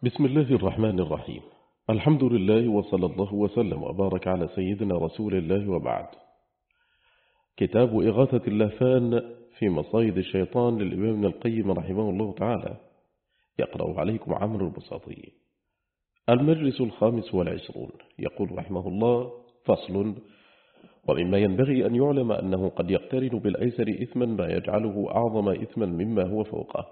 بسم الله الرحمن الرحيم. الحمد لله وصلى الله وسلم وبارك على سيدنا رسول الله وبعد. كتاب إغاثة اللهفان في مصايد الشيطان للإمام ابن القيم رحمه الله تعالى، يقرأ عليكم عمرو البساطي. المجلس 25 يقول رحمه الله: فصل. ومما ينبغي أن يعلم أنه قد يقترن بالأيسر إثما ما يجعله أعظم إثما مما هو فوقه.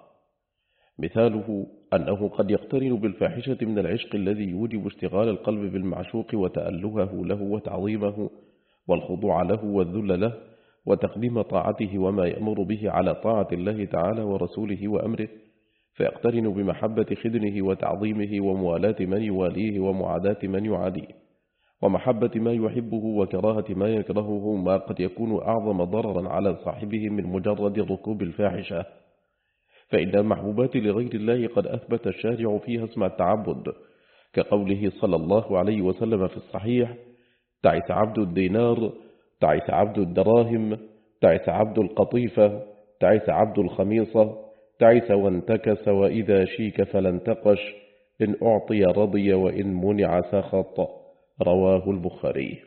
مثاله أنه قد يقترن بالفاحشة من العشق الذي يوجب اشتغال القلب بالمعشوق وتألهه له وتعظيمه والخضوع له والذل له وتقديم طاعته وما يأمر به على طاعة الله تعالى ورسوله وأمره، فيقترن بمحبة خدنه وتعظيمه وموالاة من يواليه ومعاداة من يعاديه ومحبة ما يحبه وكراهة ما يكرهه، ما قد يكون أعظم ضررا على صاحبه من مجرد ركوب الفاحشة. فإن المحبوبات لغير الله قد أثبت الشارع فيها اسم التعبد، كقوله صلى الله عليه وسلم في الصحيح: تعس عبد الدينار، تعس عبد الدراهم، تعس عبد القطيفة، تعس عبد الخميصة، تعس وانتكس، وإذا شيك فلانتقش، إن أعطي رضي وإن منع سخط. رواه البخاري.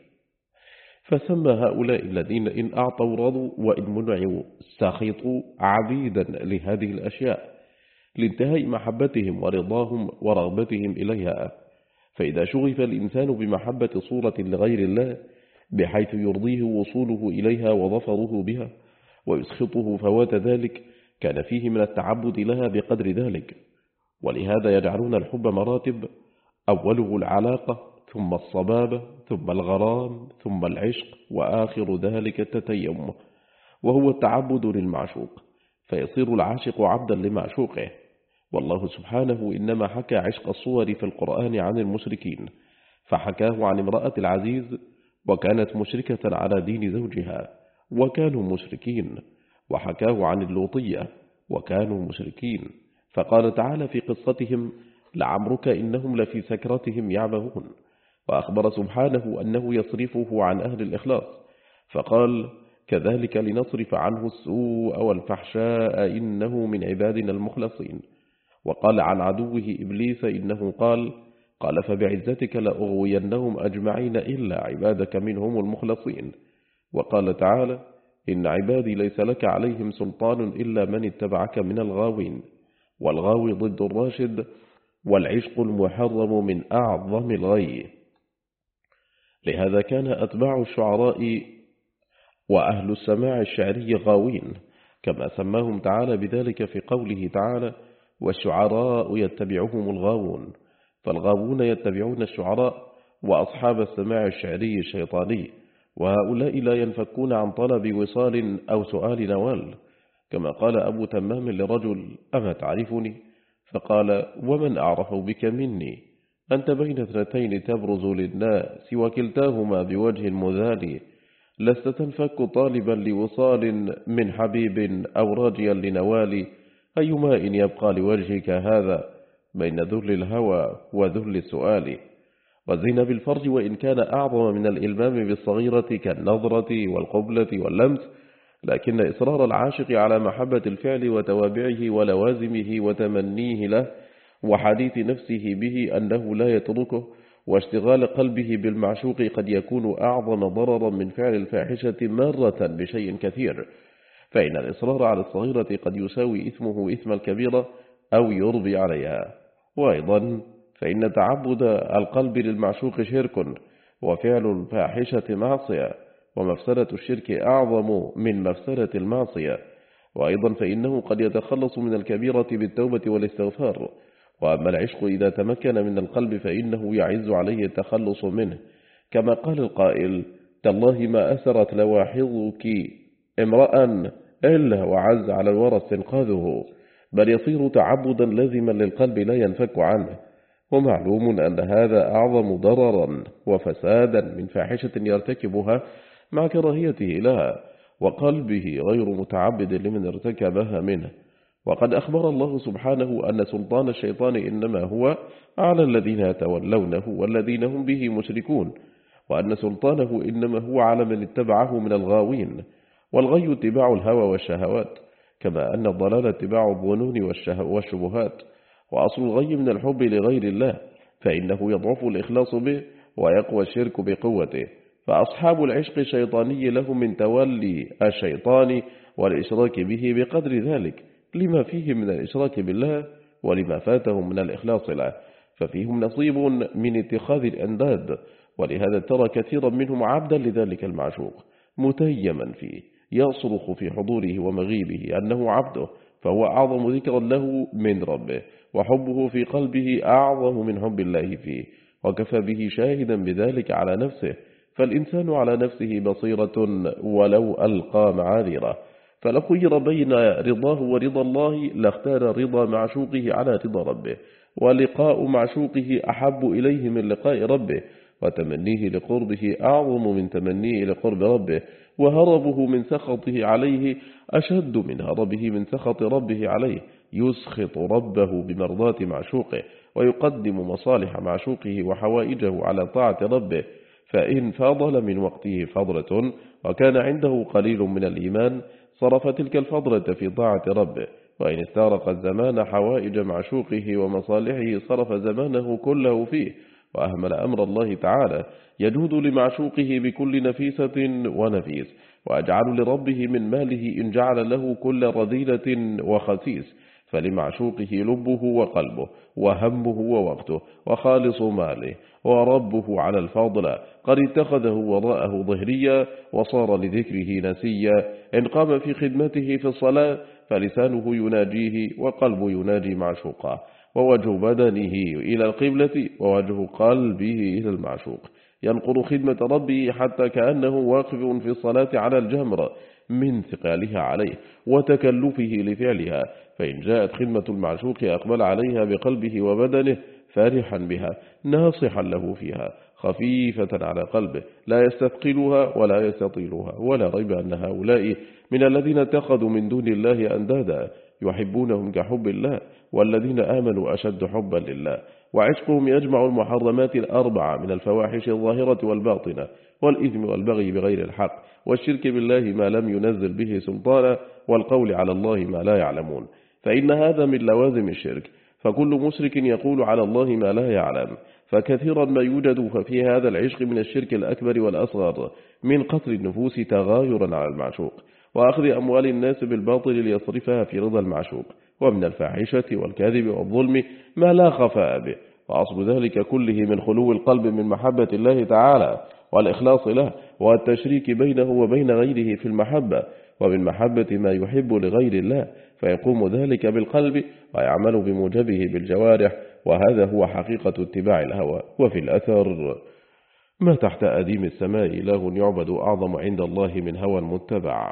فسمى هؤلاء الذين إن أعطوا رضوا وإن منعوا سخطوا عبيدا لهذه الأشياء، لانتهاء محبتهم ورضاهم ورغبتهم إليها. فإذا شغف الإنسان بمحبة صورة لغير الله بحيث يرضيه وصوله إليها وظفره بها، ويسخطه فوات ذلك، كان فيه من التعبد لها بقدر ذلك. ولهذا يجعلون الحب مراتب: أوله العلاقة، ثم الصبابة، ثم الغرام، ثم العشق، وآخر ذلك التتيم، وهو التعبد للمعشوق، فيصير العاشق عبدا لمعشوقه. والله سبحانه إنما حكى عشق الصور في القرآن عن المشركين، فحكاه عن امرأة العزيز وكانت مشركة على دين زوجها وكانوا مشركين، وحكاه عن اللوطية وكانوا مشركين، فقال تعالى في قصتهم: لعمرك إنهم لفي سكرتهم يعمهون. وأخبر سبحانه أنه يصرفه عن أهل الإخلاص، فقال: كذلك لنصرف عنه السوء والفحشاء إنه من عبادنا المخلصين. وقال عن عدوه إبليس إنه قال فبعزتك لأغوينهم أجمعين إلا عبادك منهم المخلصين. وقال تعالى: إن عبادي ليس لك عليهم سلطان إلا من اتبعك من الغاوين. والغاوي ضد الراشد، والعشق المحرم من أعظم الغي. لهذا كان أتباع الشعراء وأهل السماع الشعري غاوين، كما سماهم تعالى بذلك في قوله تعالى: والشعراء يتبعهم الغاوون. فالغاوون يتبعون الشعراء وأصحاب السماع الشعري الشيطاني، وهؤلاء لا ينفكون عن طلب وصال أو سؤال نوال، كما قال أبو تمام لرجل: أما تعرفني؟ فقال: ومن أعرف بك مني؟ أنت بين اثنتين تبرز للناس وكلتاهما بوجه مذال، لست تنفك طالبا لوصال من حبيب أو راجيا لنوال، أي ماء يبقى لوجهك هذا بين ذل الهوى وذل السؤال. وزين بالفرج وإن كان أعظم من الإلمام بالصغيرة كالنظرة والقبلة واللمس، لكن إصرار العاشق على محبة الفعل وتوابعه ولوازمه وتمنيه له وحديث نفسه به أنه لا يتركه واشتغال قلبه بالمعشوق قد يكون أعظم ضررا من فعل الفاحشة مرة بشيء كثير. فإن الإصرار على الصغيرة قد يساوي إثمه إثم الكبيرة أو يربي عليها. وأيضا فإن تعبد القلب للمعشوق شرك، وفعل الفاحشة معصية، ومفسدة الشرك أعظم من مفسدة المعصية. وأيضا فإنه قد يتخلص من الكبيرة بالتوبة والاستغفار. وأما العشق إذا تمكن من القلب فإنه يعز عليه التخلص منه، كما قال القائل: تالله ما أسرت لواحظك امرأ إلا وعز على الورى استنقاذه، بل يصير تعبدا لازما للقلب لا ينفك عنه. ومعلوم أن هذا أعظم ضررا وفسادا من فاحشة يرتكبها مع كراهيته لها وقلبه غير متعبد لمن ارتكبها منه. وقد أخبر الله سبحانه أن سلطان الشيطان إنما هو على الذين يتولونه والذين هم به مشركون، وأن سلطانه إنما هو على من اتبعه من الغاوين. والغي اتباع الهوى والشهوات، كما أن الضلال اتباع الظنون والشبهات، وأصل الغي من الحب لغير الله، فإنه يضعف الإخلاص به ويقوى الشرك بقوته. فأصحاب العشق الشيطاني لهم من تولي الشيطان والإشراك به بقدر ذلك، لما فيه من الإشراك بالله ولما فاتهم من الإخلاص له، ففيهم نصيب من اتخاذ الأنداد. ولهذا ترى كثيرا منهم عبدا لذلك المعشوق متيما فيه، يصرخ في حضوره ومغيبه أنه عبده، فهو أعظم ذكرا له من ربه، وحبه في قلبه أعظم من حب الله فيه، وكفى به شاهدا بذلك على نفسه. فالإنسان على نفسه بصيرة ولو ألقى معاذيره، فلو خير بين رضاه ورضا الله لاختار رضا معشوقه على رضا ربه، ولقاء معشوقه أحب إليه من لقاء ربه، وتمنيه لقربه أعظم من تمنيه لقرب ربه، وهربه من سخطه عليه أشد من هربه من سخط ربه عليه. يسخط ربه بمرضاة معشوقه، ويقدم مصالح معشوقه وحوائجه على طاعة ربه. فإن فاضل من وقته فضلة وكان عنده قليل من الإيمان صرف تلك الفضلة في طاعة ربه، وإن استغرق الزمان حوائج معشوقه ومصالحه صرف زمانه كله فيه، وأهمل أمر الله تعالى يجود لمعشوقه بكل نفيسة ونفيس، وأجعل لربه من ماله إن جعل له كل رذيلة وخسيس. فلمعشوقه لبه وقلبه وهمه ووقته وخالص ماله، وربه على الفاضل قد اتخذه وراءه ظهريا وصار لذكره نسيا. إن قام في خدمته في الصلاة فلسانه يناجيه وقلبه يناجي معشوقه، ووجه بدنه إلى القبلة ووجه قلبه إلى المعشوق، ينقر خدمة ربه حتى كأنه واقف في الصلاة على الجمر من ثقالها عليه وتكلفه لفعلها. فإن جاءت خدمة المعشوق أقبل عليها بقلبه وبدنه فرحا بها ناصحا له فيها، خفيفة على قلبه لا يستثقلها ولا يستطيلها. ولا ريب أن هؤلاء من الذين اتخذوا من دون الله أندادا يحبونهم كحب الله، والذين آمنوا أشد حبا لله. وعشقهم يجمع المحرمات الأربعة من الفواحش الظاهرة والباطنة، والإثم والبغي بغير الحق، والشرك بالله ما لم ينزل به سلطانا، والقول على الله ما لا يعلمون، فإن هذا من لوازم الشرك. فكل مشرك يقول على الله ما لا يعلم، فكثيرا ما يوجد ففي هذا العشق من الشرك الأكبر والأصغر، من قتل النفوس تغايرا على المعشوق، وأخذ أموال الناس بالباطل ليصرفها في رضا المعشوق، ومن الفاحشة والكذب والظلم ما لا خفاء به. وأصل ذلك كله من خلو القلب من محبة الله تعالى والإخلاص له، والتشريك بينه وبين غيره في المحبة، ومن محبة ما يحب لغير الله، فيقوم ذلك بالقلب ويعمل بموجبه بالجوارح، وهذا هو حقيقة اتباع الهوى. وفي الأثر: ما تحت أديم السماء إله يعبد أعظم عند الله من هوى متبع.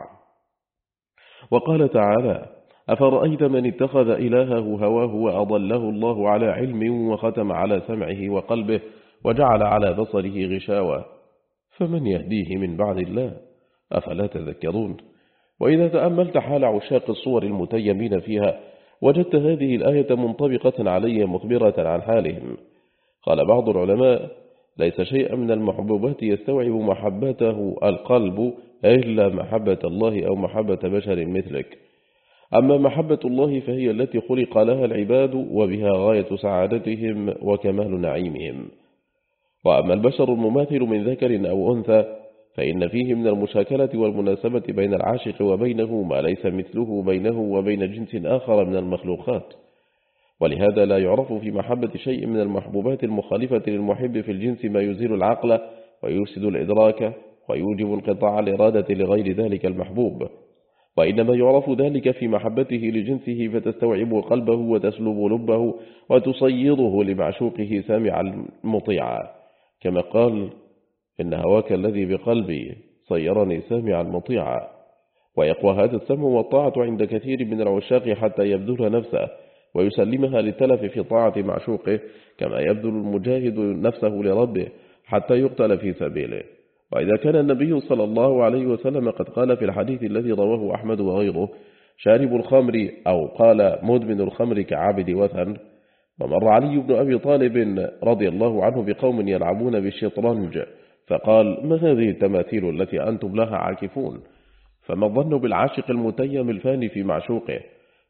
وقال تعالى: أفرأيت من اتخذ إلهه هواه وأضله الله على علم وختم على سمعه وقلبه وجعل على بصره غشاوة فمن يهديه من بعد الله أفلا تذكرون. وإذا تأملت حال عشاق الصور المتيمين فيها وجدت هذه الآية منطبقة عليهم مخبرة عن حالهم. قال بعض العلماء: ليس شيء من المحبوبات يستوعب محبته القلب إلا محبة الله أو محبة بشر مثلك. أما محبة الله فهي التي خلق لها العباد وبها غاية سعادتهم وكمال نعيمهم. وأما البشر المماثل من ذكر أو أنثى فإن فيه من المشاكلة والمناسبة بين العاشق وبينه ما ليس مثله بينه وبين جنس آخر من المخلوقات، ولهذا لا يعرف في محبة شيء من المحبوبات المخالفة للمحب في الجنس ما يزيل العقل ويفسد الإدراك ويوجب انقطاع الإرادة لغير ذلك المحبوب، وإنما يعرف ذلك في محبته لجنسه فتستوعب قلبه وتسلب لبه وتصيره لمعشوقه سامعا مطيعا، كما قال: إن هواك الذي بقلبي صيرني سامعا مطيعا. ويقوى هذا السمع والطاعة عند كثير من العشاق حتى يبذل نفسه ويسلمها للتلف في طاعة معشوقه، كما يبذل المجاهد نفسه لربه حتى يقتل في سبيله. وإذا كان النبي صلى الله عليه وسلم قد قال في الحديث الذي رواه أحمد وغيره: شارب الخمر، أو قال مدمن الخمر كعابد وثن. ومر علي بن أبي طالب رضي الله عنه بقوم يلعبون بالشطرنج فقال: ما هذه التماثيل التي أنتم لها عاكفون؟ فما الظن بالعاشق المتيم الفاني في معشوقه؟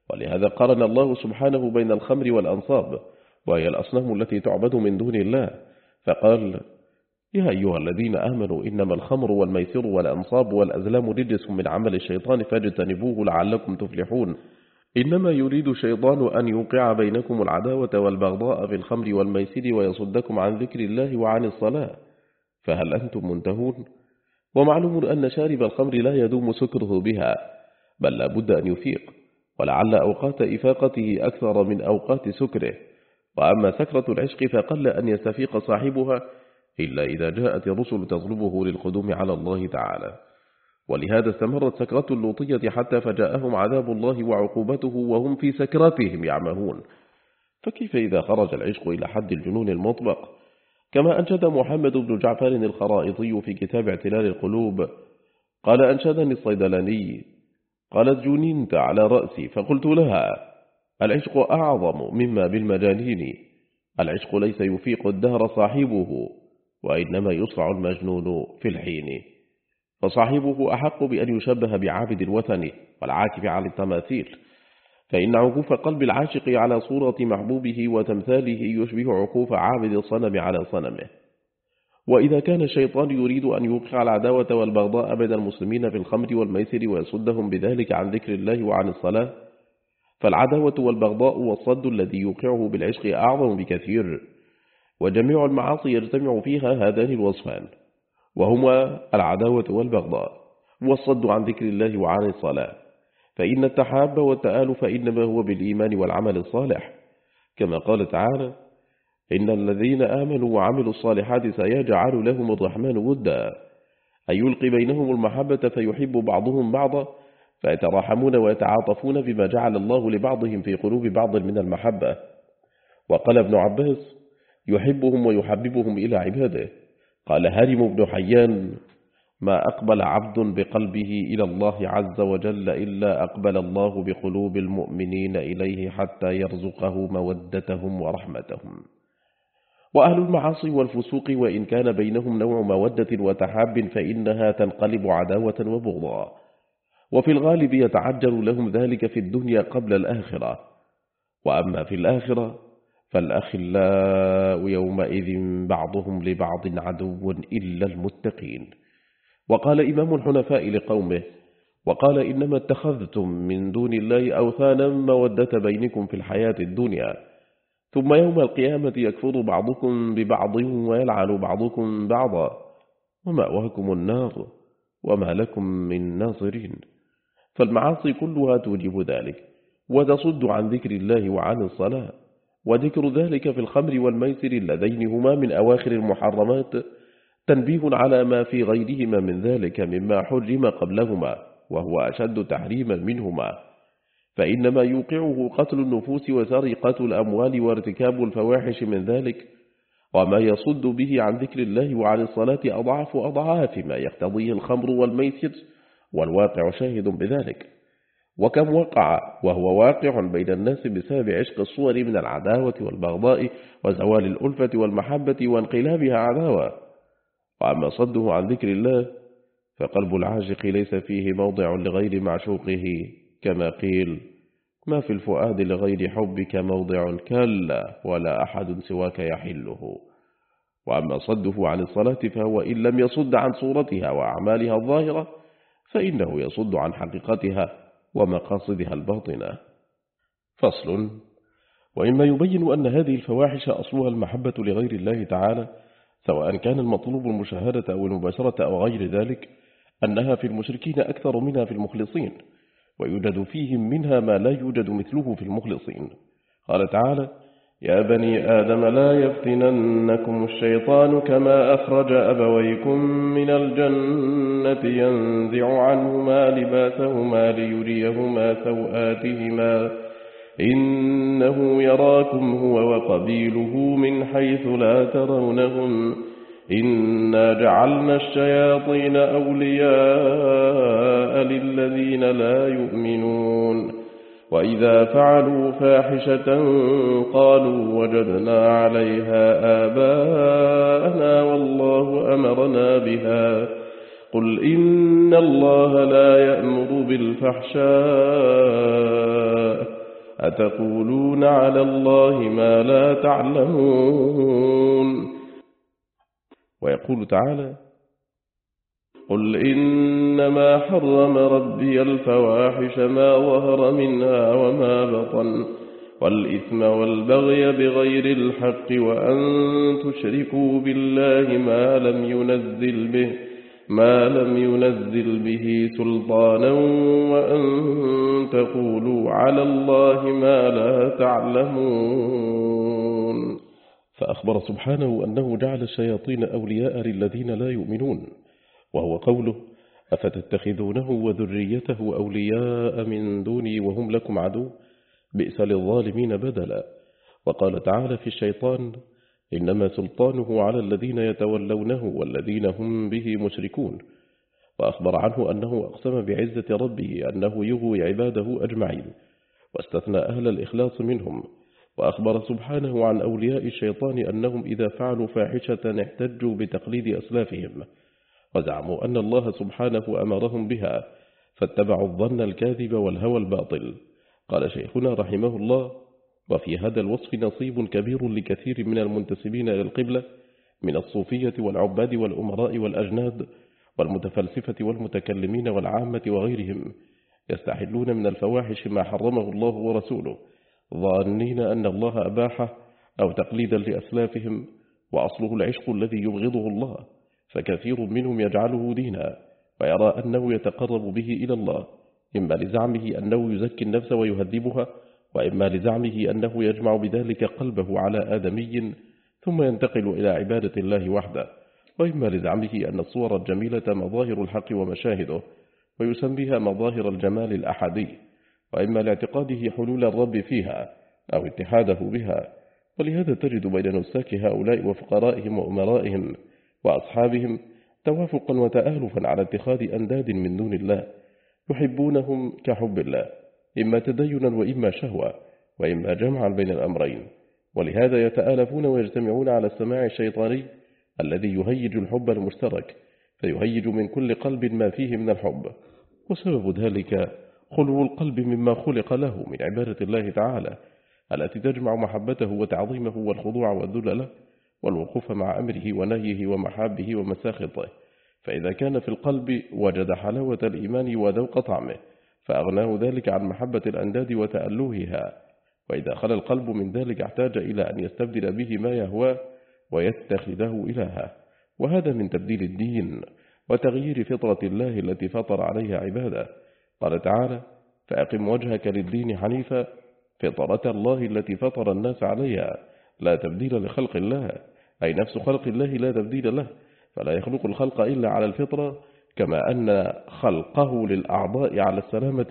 ولهذا قارن الله سبحانه بين الخمر والأنصاب، وهي الأصنام التي تعبد من دون الله، فقال: يا أيها الذين آمنوا إنما الخمر والميسر والأنصاب والأزلام رجس من عمل الشيطان فاجتنبوه لعلكم تفلحون. إنما يريد الشيطان أن يوقع بينكم العداوة والبغضاء في الخمر والميسر ويصدكم عن ذكر الله وعن الصلاة، فهل أنتم منتهون؟ ومعلوم أن شارب الخمر لا يدوم سكره بها، بل لا بد أن يفيق، ولعل أوقات إفاقته أكثر من أوقات سكره. وأما سكرة العشق فقل أن يستفيق صاحبها إلا إذا جاءت الرسل تطلبه للقدوم على الله تعالى. ولهذا استمرت سكرة اللوطية حتى فجاءهم عذاب الله وعقوبته وهم في سكراتهم يعمهون. فكيف إذا خرج العشق إلى حد الجنون المطلق؟ كما أنشد محمد بن جعفر الخرائطي في كتاب اعتلال القلوب قال: أنشدني الصيدلاني، قالت: جننت على رأسي، فقلت لها: العشق أعظم مما بالمجانين، العشق ليس يفيق الدهر صاحبه، وإنما يصرع المجنون في الحين، فصاحبه أحق بأن يشبه بعابد الوثن والعاكف على التماثيل، فإن عكوف قلب العاشق على صورة محبوبه وتمثاله يشبه عكوف عابد الصنم على صنمه. وإذا كان الشيطان يريد أن يوقع العداوة والبغضاء بين المسلمين في الخمر والميسر ويصدهم بذلك عن ذكر الله وعن الصلاة، فالعداوة والبغضاء والصد الذي يوقعه بالعشق أعظم بكثير، وجميع المعاصي يجتمع فيها هذان الوصفان، وهما العداوة والبغضاء والصد عن ذكر الله وعن الصلاة. فإن التحاب والتآلف إنما هو بالإيمان والعمل الصالح، كما قال تعالى: إن الذين آمنوا وعملوا الصالحات سيجعل لهم الرحمن ودا، أي يلقي بينهم المحبة فيحب بعضهم بعضا، فيتراحمون ويتعاطفون بما جعل الله لبعضهم في قلوب بعض من المحبة. وقال ابن عباس: يحبهم ويحببهم إلى عباده. قال هارم بن حيان: ما أقبل عبد بقلبه إلى الله عز وجل إلا أقبل الله بقلوب المؤمنين إليه حتى يرزقه مودتهم ورحمتهم. وأهل المعاصي والفسوق وإن كان بينهم نوع مودة وتحاب فإنها تنقلب عداوة وبغضا، وفي الغالب يتعجل لهم ذلك في الدنيا قبل الآخرة. وأما في الآخرة فالأخلاء يومئذ بعضهم لبعض عدو إلا المتقين. وقال إمام الحنفاء لقومه: وقال إنما اتخذتم من دون الله أوثانا مودة بينكم في الحياة الدنيا، ثم يوم القيامة يكفر بعضكم ببعض ويلعن بعضكم بعضا، ومأواكم النار وما لكم من ناصرين. فالمعاصي كلها توجب ذلك وتصد عن ذكر الله وعن الصلاة، وذكر ذلك في الخمر والميسر اللذين هما من أواخر المحرمات تنبيه على ما في غيرهما من ذلك مما حرم قبلهما وهو أشد تحريما منهما، فإنما يوقعه قتل النفوس وسرقة الأموال وارتكاب الفواحش من ذلك، وما يصد به عن ذكر الله وعن الصلاة أضعاف أضعاف ما يقتضيه الخمر والميسر، والواقع شاهد بذلك. وكم وقع وهو واقع بين الناس بسبب عشق الصور من العداوة والبغضاء وزوال الألفة والمحبة وانقلابها عداوة. وأما صده عن ذكر الله فقلب العاشق ليس فيه موضع لغير معشوقه، كما قيل: ما في الفؤاد لغير حبك موضع كلا ولا أحد سواك يحله. وأما صده عن الصلاة فهو إن لم يصد عن صورتها وأعمالها الظاهرة فإنه يصد عن حقيقتها ومقاصدها الباطنة. فصل. وإما يبين أن هذه الفواحش أصلها المحبة لغير الله تعالى، سواء كان المطلوب المشاهدة أو المباشرة أو غير ذلك، أنها في المشركين أكثر منها في المخلصين، ويوجد فيهم منها ما لا يوجد مثله في المخلصين. قال تعالى: يا بني آدم لا يفتننكم الشيطان كما أخرج أبويكم من الجنة ينزع عنهما لباسهما ليريهما سوآتهما إنه يراكم هو وقبيله من حيث لا ترونهم إنا جعلنا الشياطين أولياء للذين لا يؤمنون وإذا فعلوا فاحشة قالوا وجدنا عليها آباءنا والله أمرنا بها قل إن الله لا يأمر بالفحشاء أتقولون على الله ما لا تعلمون. ويقول تعالى: قل إنما حرم ربي الفواحش ما ظهر منها وما بطن والإثم والبغي بغير الحق وأن تشركوا بالله ما لم ينزل به سلطانا وأن تقولوا على الله ما لا تعلمون. فأخبر سبحانه أنه جعل الشياطين أولياء للذين لا يؤمنون، وهو قوله: أفتتخذونه وذريته أولياء من دوني وهم لكم عدو بئس للظالمين بدلا. وقال تعالى في الشيطان: إنما سلطانه على الذين يتولونه والذين هم به مشركون. وأخبر عنه أنه أقسم بعزة ربه أنه يغوي عباده أجمعين، واستثنى أهل الإخلاص منهم. وأخبر سبحانه عن أولياء الشيطان أنهم إذا فعلوا فاحشة احتجوا بتقليد أسلافهم، وزعموا أن الله سبحانه أمرهم بها، فاتبعوا الظن الكاذب والهوى الباطل. قال شيخنا رحمه الله: وفي هذا الوصف نصيب كبير لكثير من المنتسبين إلى القبلة من الصوفية والعباد والأمراء والأجناد والمتفلسفة والمتكلمين والعامة وغيرهم، يستحلون من الفواحش ما حرمه الله ورسوله، ظانين أن الله أباحه أو تقليدا لأسلافهم، وأصله العشق الذي يبغضه الله، فكثير منهم يجعله دينا ويرى أنه يتقرب به إلى الله، إما لزعمه أنه يزكي النفس ويهذبها، وإما لزعمه أنه يجمع بذلك قلبه على آدمي ثم ينتقل إلى عبادة الله وحده، وإما لزعمه أن الصور الجميلة مظاهر الحق ومشاهده ويسميها مظاهر الجمال الأحدي، وإما لاعتقاده حلول الرب فيها أو اتحاده بها. ولهذا تجد بين نساك هؤلاء وفقرائهم وأمرائهم وأصحابهم توافقا وتآلفا على اتخاذ أنداد من دون الله، يحبونهم كحب الله، إما تدينا وإما شهوة وإما جمعا بين الأمرين. ولهذا يتآلفون ويجتمعون على السماع الشيطاني الذي يهيج الحب المشترك، فيهيج من كل قلب ما فيه من الحب. وسبب ذلك خلو القلب مما خلق له من عبادة الله تعالى التي تجمع محبته وتعظيمه والخضوع والذل له والوقوف مع أمره ونهيه ومحابه ومساخطه. فإذا كان في القلب وجد حلاوة الإيمان وذوق طعمه، فأغناه ذلك عن محبة الأنداد وتألهها. وإذا خلى القلب من ذلك احتاج إلى أن يستبدل به ما يهواه ويتخذه إلها، وهذا من تبديل الدين وتغيير فطرة الله التي فطر عليها عباده. قال تعالى: فأقم وجهك للدين حنيفا فطرة الله التي فطر الناس عليها لا تبديل لخلق الله، أي نفس خلق الله لا تبديل له، فلا يخلق الخلق إلا على الفطرة، كما أن خلقه للأعضاء على السلامة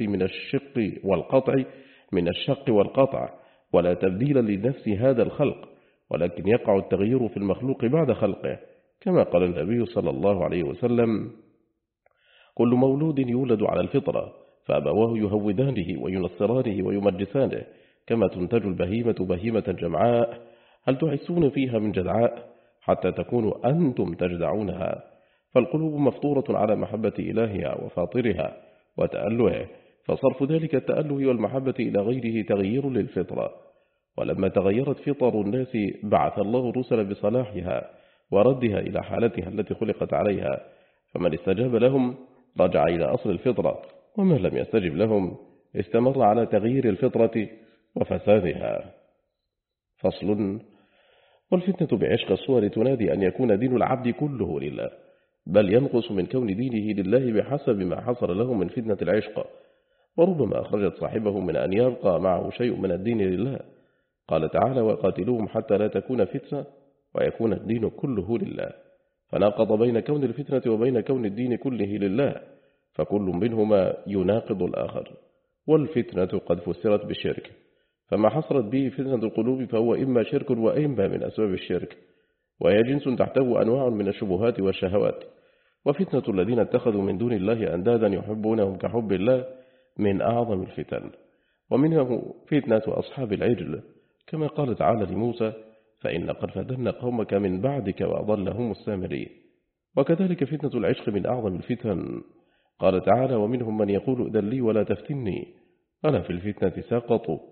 من الشق والقطع، ولا تبديل لنفس هذا الخلق، ولكن يقع التغيير في المخلوق بعد خلقه، كما قال النبي صلى الله عليه وسلم: كل مولود يولد على الفطرة، فأبواه يهودانه وينصرانه ويمجسانه، كما تنتج البهيمة بهيمة جمعاء، هل تحسون فيها من جدعاء حتى تكونوا أنتم تجدعونها؟ فالقلوب مفطورة على محبة إلهها وفاطرها وتألهه، فصرف ذلك التأله والمحبة إلى غيره تغيير للفطرة. ولما تغيرت فطر الناس بعث الله الرسل بصلاحها وردها إلى حالتها التي خلقت عليها، فمن استجاب لهم رجع إلى أصل الفطرة، ومن لم يستجب لهم استمر على تغيير الفطرة وفسادها. فصل: والفتنة بعشق الصور تنادي أن يكون دين العبد كله لله، بل ينقص من كون دينه لله بحسب ما حصل له من فتنة العشق، وربما أخرجت صاحبه من أن يبقى معه شيء من الدين لله. قال تعالى: وقاتلوهم حتى لا تكون فتنة ويكون الدين كله لله، فناقض بين كون الفتنة وبين كون الدين كله لله، فكل منهما يناقض الآخر. والفتنة قد فسرت بالشرك، فما حصلت به فتنة القلوب فهو إما شرك وإما من أسباب الشرك، وهي جنس تحته أنواع من الشبهات والشهوات. وفتنة الذين اتخذوا من دون الله أندادا يحبونهم كحب الله من أعظم الفتن، ومنها فتنة أصحاب العجل، كما قال تعالى لموسى: فإن قد فتنا قومك من بعدك وأضلهم السامري. وكذلك فتنة العشق من أعظم الفتن، قال تعالى: ومنهم من يقول إذن لي ولا تفتني، ألا في الفتنة سقطوا،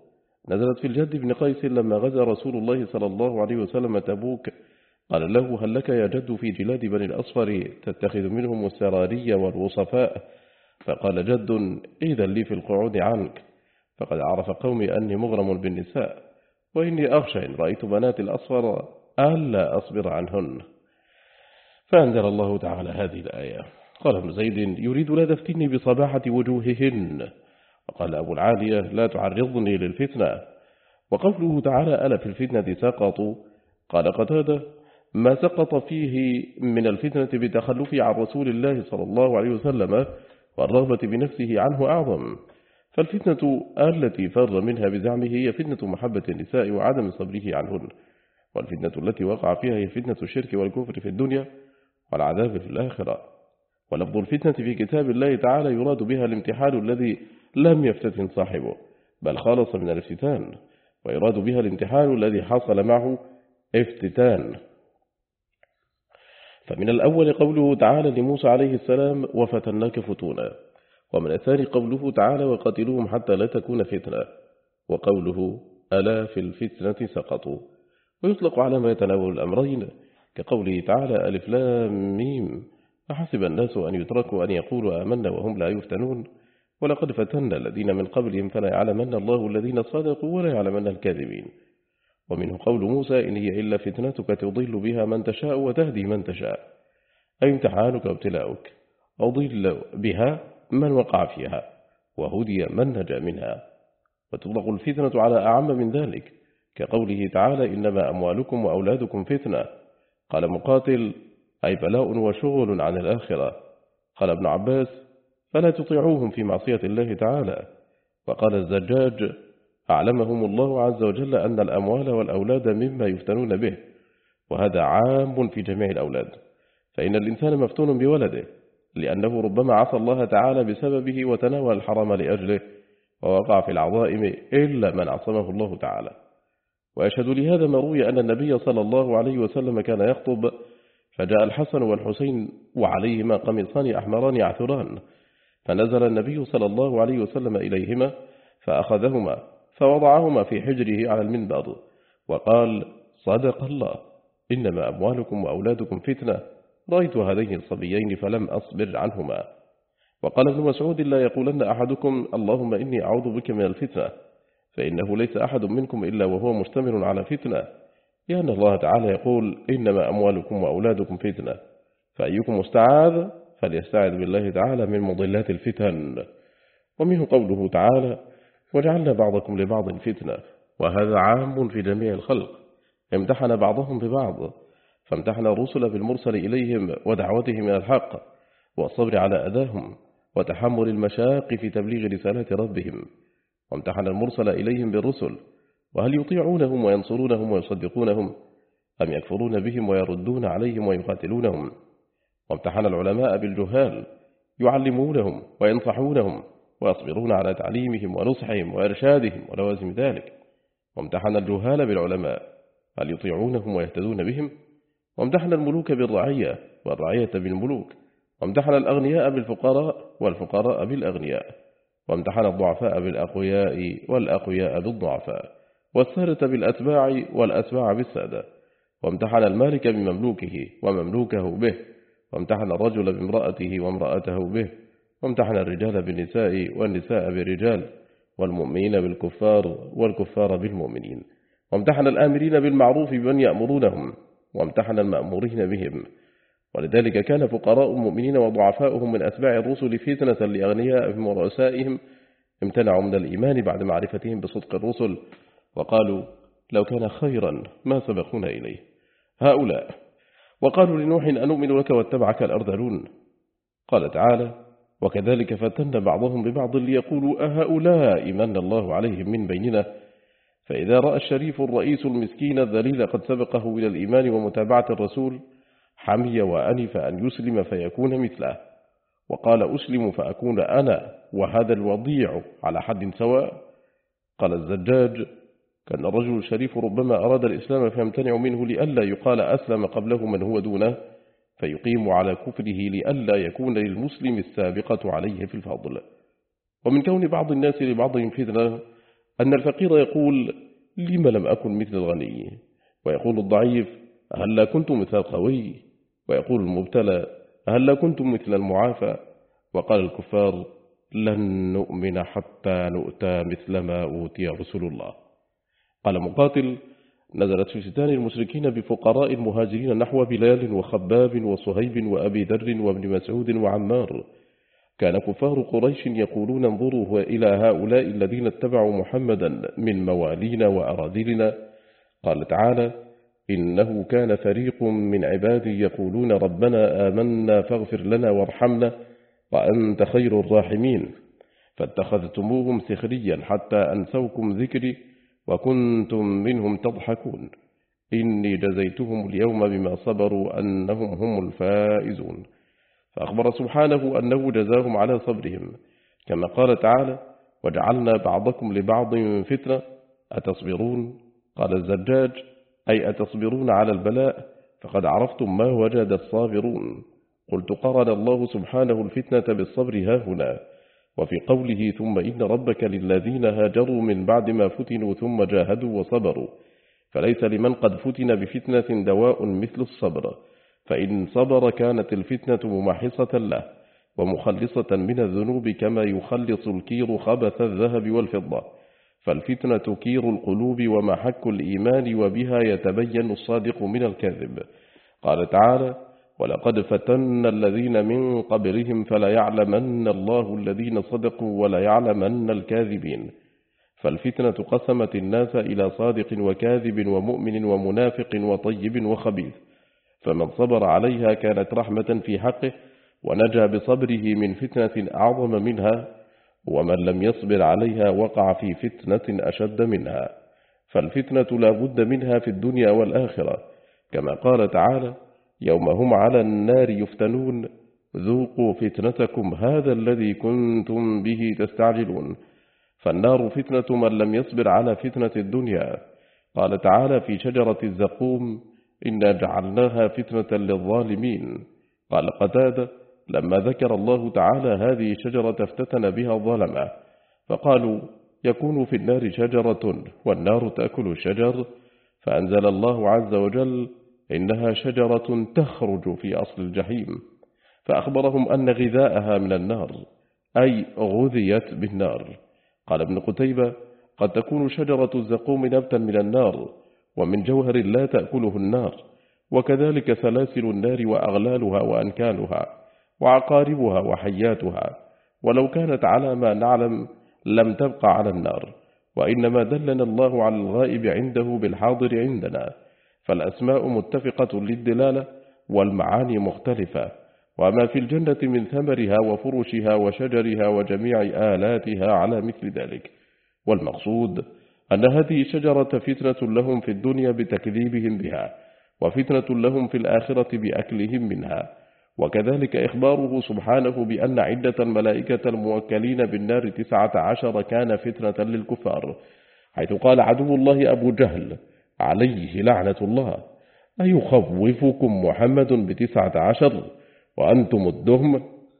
نزلت في الجد بن قيس لما غزا رسول الله صلى الله عليه وسلم تبوك، قال له: هل لك يا جد في جلاد بني الأصفر تتخذ منهم السراري والوصفاء؟ فقال جد: إذا لي في القعود عنك، فقد عرف قومي أني مغرم بالنساء، وإني أخشى إن رأيت بنات الأصفر ألا أصبر عنهن. فأنزل الله تعالى هذه الآية. قال ابن زيد: يريد لا تفتني بصباحة وجوههن. وقال أبو العالية: لا تعرضني للفتنة. وقوله تعالى: ألا في الفتنة سقطوا؟ قال قتادة: ما سقط فيه من الفتنة بتخلف عن رسول الله صلى الله عليه وسلم والرغبة بنفسه عنه أعظم. فالفتنة التي فر منها بزعمه هي فتنة محبة النساء وعدم صبره عنهن، والفتنة التي وقع فيها هي فتنة الشرك والكفر في الدنيا والعذاب في الآخرة. ولفظ الفتنة في كتاب الله تعالى يراد بها الامتحان الذي لم يفتتن صاحبه بل خالص من الافتتان، ويراد بها الامتحان الذي حصل معه افتتان. فمن الأول قوله تعالى لموسى عليه السلام: وفتناك فتونا. ومن الثاني قوله تعالى: وقتلوهم حتى لا تكون فتنة. وقوله: ألا في الفتنة سقطوا. ويطلق على ما يتناول الأمرين، كقوله تعالى: ألف لام ميم أحسب الناس أن يتركوا أن يقولوا آمنا وهم لا يفتنون ولقد فتنا الذين من قبلهم فلا يعلمن الله الذين صدقوا ولا يعلمن الكاذبين. ومنه قول موسى: إن هي إلا فتنتك تضل بها من تشاء وتهدي من تشاء، أي امتحانك وابتلاؤك، أضل بها من وقع فيها وهدي من نجا منها. وتطلق الفتنة على أعم من ذلك، كقوله تعالى: إنما أموالكم وأولادكم فتنة. قال مقاتل: أي بلاء وشغل عن الآخرة. قال ابن عباس: فلا تطيعوهم في معصية الله تعالى. وقال الزجاج: أعلمهم الله عز وجل أن الأموال والأولاد مما يفتنون به، وهذا عام في جميع الأولاد، فإن الإنسان مفتون بولده، لأنه ربما عصى الله تعالى بسببه وتناول الحرام لأجله ووقع في العظائم إلا من عصمه الله تعالى. ويشهد لهذا ما روي أن النبي صلى الله عليه وسلم كان يخطب، فجاء الحسن والحسين وعليهما قميصان أحمران يعثران، فنزل النبي صلى الله عليه وسلم إليهما فأخذهما فوضعهما في حجره على المنبر وقال: صدق الله، إنما أموالكم وأولادكم فتنة، رأيت هذين الصبيين فلم أصبر عنهما. وقال ابن مسعود: لا يقولن أحدكم اللهم إني أعوذ بك من الفتنة، فإنه ليس أحد منكم إلا وهو مشتمل على فتنة، لأن الله تعالى يقول: إنما أموالكم وأولادكم فتنة، فأيكم استعاذ فليستعذ بالله تعالى من مضلات الفتن. ومنه قوله تعالى: وجعلنا بعضكم لبعض فتنة، وهذا عام في جميع الخلق، امتحن بعضهم ببعض، فامتحن الرسل بالمرسل إليهم ودعوتهم إلى الحق والصبر على أذاهم وتحمل المشاق في تبليغ رسالات ربهم، وامتحن المرسل إليهم بالرسل، وهل يطيعونهم وينصرونهم ويصدقونهم أم يكفرون بهم ويردون عليهم ويقاتلونهم. وامتحن العلماء بالجهال، يعلمونهم وينصحونهم ويصبرون على تعليمهم ونصحهم وإرشادهم ولوازم ذلك. وامتحن الجهال بالعلماء، هل يطيعونهم ويهتدون بهم. وامتحن الملوك بالرعية والرعية بالملوك. وامتحن الأغنياء بالفقراء والفقراء بالأغنياء. وامتحن الضعفاء بالأقوياء والأقوياء بالضعفاء، والسادة بالأتباع والأتباع بالسادة. وامتحن المالك بمملوكه ومملوكه به. وامتحن الرجل بامرأته وامرأته به. وامتحن الرجال بالنساء والنساء بالرجال، والمؤمنين بالكفار والكفار بالمؤمنين. وامتحن الآمرين بالمعروف بمن يأمرونهم، وامتحن المأمورين بهم. ولذلك كان فقراء المؤمنين وضعفاؤهم من أتباع الرسل فتنة لأغنيائهم ورؤسائهم، امتنعوا من الإيمان بعد معرفتهم بصدق الرسل، وقالوا: لو كان خيرا ما سبقونا إليه هؤلاء. وقالوا لنوح: أنؤمن لك واتبعك الأرذلون. قال تعالى: وكذلك فتن بعضهم ببعض ليقولوا أهؤلاء من الله عليهم من بيننا. فإذا رأى الشريف الرئيس المسكين الذليل قد سبقه إلى الإيمان ومتابعة الرسول، حمي وأنف أن يسلم فيكون مثله، وقال: أسلم فأكون أنا وهذا الوضيع على حد سواء. قال الزجاج: كان الرجل الشريف ربما أراد الإسلام فيمتنع منه لئلا يقال أسلم قبله من هو دونه، فيقيم على كفره لئلا يكون للمسلم السابقة عليه في الفضل. ومن كون بعض الناس لبعضهم فتنة أن الفقير يقول: لم لم أكن مثل الغني؟ ويقول الضعيف: هل لا كنت مثل القوي؟ ويقول المبتلى: هل لا كنت مثل المعافى؟ وقال الكفار: لن نؤمن حتى نؤتى مثل ما أوتي رسول الله. قال مقاتل: نزلت في فتان المشركين بفقراء المهاجرين نحو بلال وخباب وصهيب وأبي ذر وابن مسعود وعمار. كان كفار قريش يقولون: انظروا إلى هؤلاء الذين اتبعوا محمدا من موالينا وأراذلنا. قال تعالى: إنه كان فريق من عبادي يقولون ربنا آمنا فاغفر لنا وارحمنا وأنت خير الراحمين، فاتخذتموهم سخريا حتى أنسوكم ذكري وكنتم منهم تضحكون. إني جزيتهم اليوم بما صبروا أنهم هم الفائزون. فأخبر سبحانه أنه جزاهم على صبرهم، كما قال تعالى: وجعلنا بعضكم لبعض فتنة أتصبرون. قال الزجاج: أي أتصبرون على البلاء؟ فقد عرفتم ما وجد الصابرون. قلت: قرن الله سبحانه الفتنة بالصبر هاهنا. وفي قوله: ثم إن ربك للذين هاجروا من بعد ما فتنوا ثم جاهدوا وصبروا. فليس لمن قد فتن بفتنة دواء مثل الصبر، فإن صبر كانت الفتنة ممحصة له ومخلصة من الذنوب، كما يخلص الكير خبث الذهب والفضة. فالفتنة كير القلوب ومحك الإيمان، وبها يتبين الصادق من الكاذب. قال تعالى: ولقد فتن الذين من قبلهم فليعلمن الله الذين صدقوا وليعلمن الكاذبين. فالفتنة قسمت الناس إلى صادق وكاذب ومؤمن ومنافق وطيب وخبيث، فمن صبر عليها كانت رحمة في حقه ونجا بصبره من فتنة أعظم منها، ومن لم يصبر عليها وقع في فتنة أشد منها. فالفتنة لا بد منها في الدنيا والآخرة، كما قال تعالى: يوم هم على النار يفتنون ذوقوا فتنتكم هذا الذي كنتم به تستعجلون. فالنار فتنة من لم يصبر على فتنة الدنيا. قال تعالى في شجرة الزقوم: إنا جعلناها فتنة للظالمين. قال قتادة: لما ذكر الله تعالى هذه الشجرة افتتن بها الظلمة، فقالوا: يكون في النار شجرة والنار تأكل الشجر؟ فأنزل الله عز وجل: إنها شجرة تخرج في أصل الجحيم، فأخبرهم أن غذاءها من النار، أي غذيت بالنار. قال ابن قتيبة: قد تكون شجرة الزقوم نبتا من النار ومن جوهر لا تأكله النار، وكذلك سلاسل النار وأغلالها وأنكالها وعقاربها وحياتها، ولو كانت على ما نعلم لم تبقى على النار، وإنما دلنا الله على الغائب عنده بالحاضر عندنا، فالأسماء متفقة للدلالة والمعاني مختلفة، وما في الجنة من ثمرها وفرشها وشجرها وجميع آلاتها على مثل ذلك. والمقصود أن هذه الشجرة فتنة لهم في الدنيا بتكذيبهم بها، وفتنة لهم في الآخرة بأكلهم منها. وكذلك إخباره سبحانه بأن عدة الملائكة الموكلين بالنار 19 كان فتنة للكفار، حيث قال عدو الله أبو جهل عليه لعنة الله: أيخوفكم محمد ب19 وأنتم الدهم؟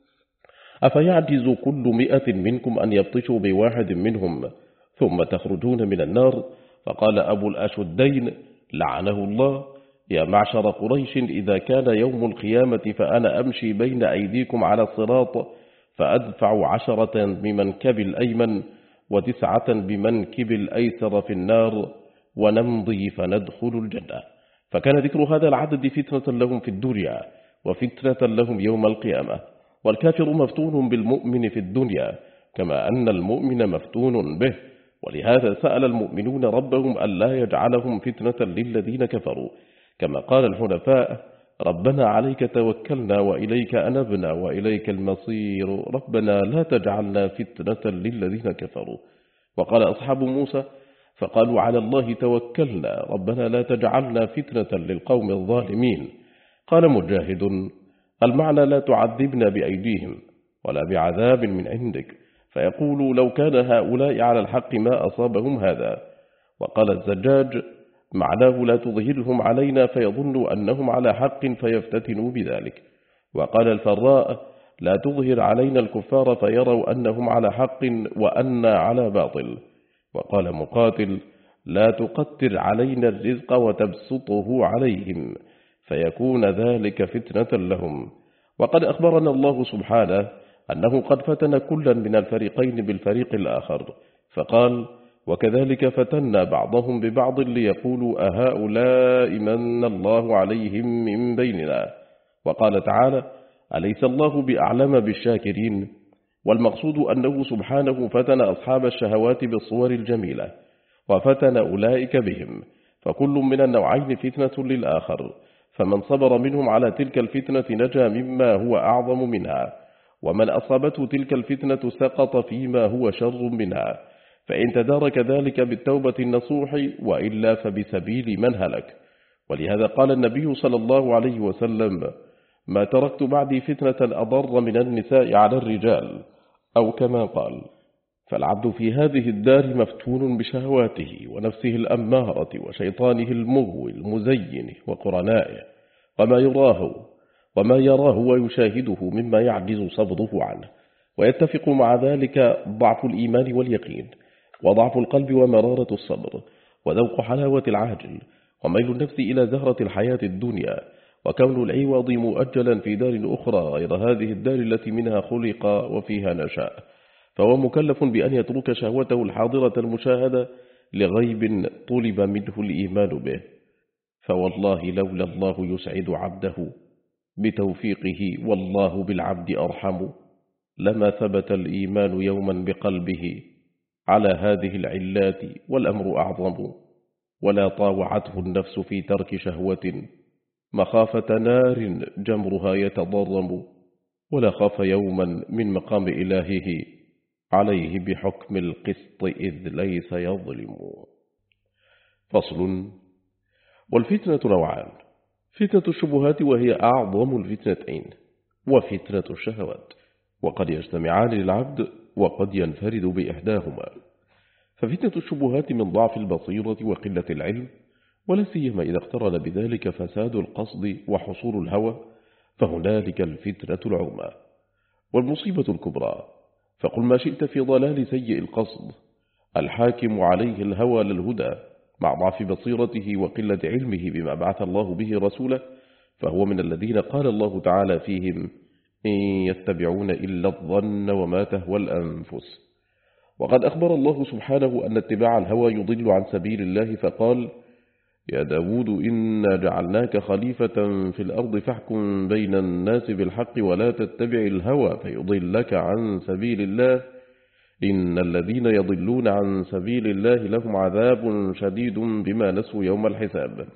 أفيعجز كل 100 منكم أن يبطشوا بواحد منهم ثم تخرجون من النار؟ فقال أبو الأشدين لعنه الله: يا معشر قريش، إذا كان يوم القيامة فأنا أمشي بين أيديكم على الصراط فأدفع 10 بمنكب الأيمن و9 بمنكب الأيسر في النار ونمضي فندخل الجنة. فكان ذكر هذا العدد فتنة لهم في الدنيا وفتنة لهم يوم القيامة. والكافر مفتون بالمؤمن في الدنيا كما أن المؤمن مفتون به، ولهذا سأل المؤمنون ربهم ألا يجعلهم فتنة للذين كفروا، كما قال الحنفاء: ربنا عليك توكلنا وإليك أنبنا وإليك المصير، ربنا لا تجعلنا فتنة للذين كفروا. وقال أصحاب موسى: فقالوا على الله توكلنا ربنا لا تجعلنا فتنة للقوم الظالمين. قال مجاهد: المعنى لا تعذبنا بأيديهم ولا بعذاب من عندك، فيقول لو كان هؤلاء على الحق ما أصابهم هذا. وقال الزجاج: معناه لا تظهرهم علينا فيظنوا أنهم على حق فيفتتنوا بذلك. وقال الفراء: لا تظهر علينا الكفار فيروا أنهم على حق وأنا على باطل. وقال مقاتل: لا تقتر علينا الرزق وتبسطه عليهم فيكون ذلك فتنة لهم. وقد أخبرنا الله سبحانه أنه قد فتن كلا من الفريقين بالفريق الآخر، فقال: وكذلك فتنا بعضهم ببعض ليقولوا أهؤلاء من الله عليهم من بيننا. وقال تعالى: أليس الله بأعلم بالشاكرين؟ والمقصود أنه سبحانه فتن أصحاب الشهوات بالصور الجميلة وفتن أولئك بهم، فكل من النوعين فتنة للآخر، فمن صبر منهم على تلك الفتنة نجا مما هو أعظم منها، ومن أصابته تلك الفتنة سقط فيما هو شر منها، فإن تدارك ذلك بالتوبة النصوح وإلا فبسبيل من هلك. ولهذا قال النبي صلى الله عليه وسلم: ما تركت بعدي فتنة أضر من النساء على الرجال، أو كما قال. فالعبد في هذه الدار مفتون بشهواته ونفسه الأمارة وشيطانه المغوي المزين وقرنائه وما يراه ويشاهده مما يعجز صبره عنه، ويتفق مع ذلك ضعف الإيمان واليقين، وضعف القلب ومرارة الصبر، وذوق حلاوة العاجل، وميل النفس إلى زهرة الحياة الدنيا، وكون العوض مؤجلا في دار أخرى غير هذه الدار التي منها خلق وفيها نشأ، فهو مكلف بأن يترك شهوته الحاضرة المشاهدة لغيب طلب منه الإيمان به. فوالله لولا الله يسعد عبده بتوفيقه والله بالعبد أرحم، لما ثبت الإيمان يوما بقلبه على هذه العلات والأمر أعظم، ولا طاوعته النفس في ترك شهوة مخافة نار جمرها يتضرم، ولا خاف يوما من مقام إلهه عليه بحكم القسط إذ ليس يظلم. فصل. والفتنة نوعان: فتنة الشبهات وهي أعظم الفتنتين، وفتنة الشهوات، وقد يجتمعان للعبد وقد ينفرد بإحداهما. ففتنة الشبهات من ضعف البصيرة وقلة العلم، ولا سيما إذا اقترن بذلك فساد القصد وحصول الهوى، فهنالك الفتنة العظمى والمصيبة الكبرى. فقل ما شئت في ضلال سيء القصد، الحاكم عليه الهوى للهدى مع ضعف بصيرته وقلة علمه بما بعث الله به رسوله، فهو من الذين قال الله تعالى فيهم: إن يتبعون إلا الظن وما تهوى الأنفس. وقد أخبر الله سبحانه أن اتباع الهوى يضل عن سبيل الله، فقال: يا داود إنا جعلناك خليفة في الأرض فاحكم بين الناس بالحق ولا تتبع الهوى فيضلك عن سبيل الله، إن الذين يضلون عن سبيل الله لهم عذاب شديد بما نسوا يوم الحساب.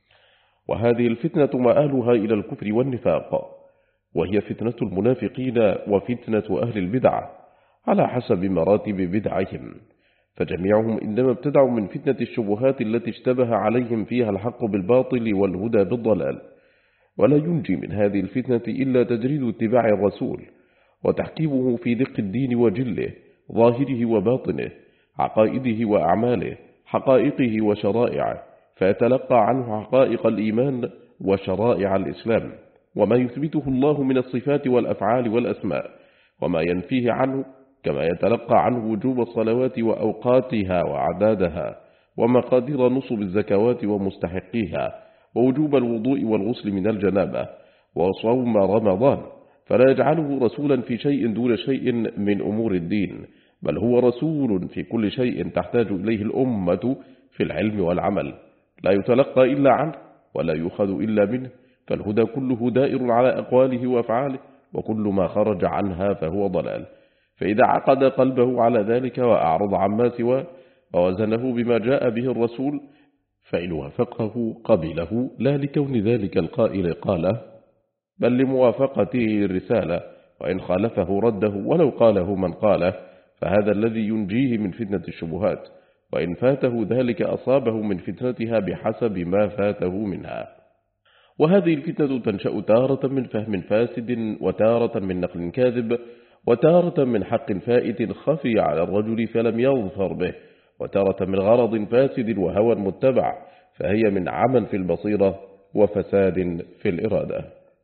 وهذه الفتنة مآلها إلى الكفر والنفاق، وهي فتنة المنافقين وفتنة أهل البدع على حسب مراتب بدعهم، فجميعهم إنما ابتدعوا من فتنة الشبهات التي اشتبه عليهم فيها الحق بالباطل والهدى بالضلال. ولا ينجي من هذه الفتنة إلا تجريد اتباع الرسول وتحكيمه في دق الدين وجله، ظاهره وباطنه، عقائده وأعماله، حقائقه وشرائعه، فيتلقى عنه حقائق الإيمان وشرائع الإسلام، وما يثبته الله من الصفات والأفعال والأسماء، وما ينفيه عنه، كما يتلقى عنه وجوب الصلوات وأوقاتها وعدادها، ومقادير نصب الزكوات ومستحقيها، ووجوب الوضوء والغسل من الجنابة، وصوم رمضان، فلا يجعله رسولا في شيء دون شيء من أمور الدين، بل هو رسول في كل شيء تحتاج إليه الأمة في العلم والعمل، لا يتلقى إلا عنه ولا يؤخذ إلا منه، فالهدى كله دائر على أقواله وأفعاله، وكل ما خرج عنها فهو ضلال. فإذا عقد قلبه على ذلك وأعرض عما سواه ووزنه بما جاء به الرسول، فإن وافقه قبله، لا لكون ذلك القائل قاله، بل لموافقته الرسالة، وإن خالفه رده ولو قاله من قاله، فهذا الذي ينجيه من فتنة الشبهات، وإن فاته ذلك أصابه من فتنتها بحسب ما فاته منها. وهذه الفتنة تنشأ تارة من فهم فاسد، وتارة من نقل كاذب، وتارة من حق فائت خفي على الرجل فلم يظفر به، وتارة من غرض فاسد وهوى متبع، فهي من عمى في البصيرة وفساد في الإرادة.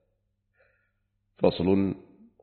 فصل.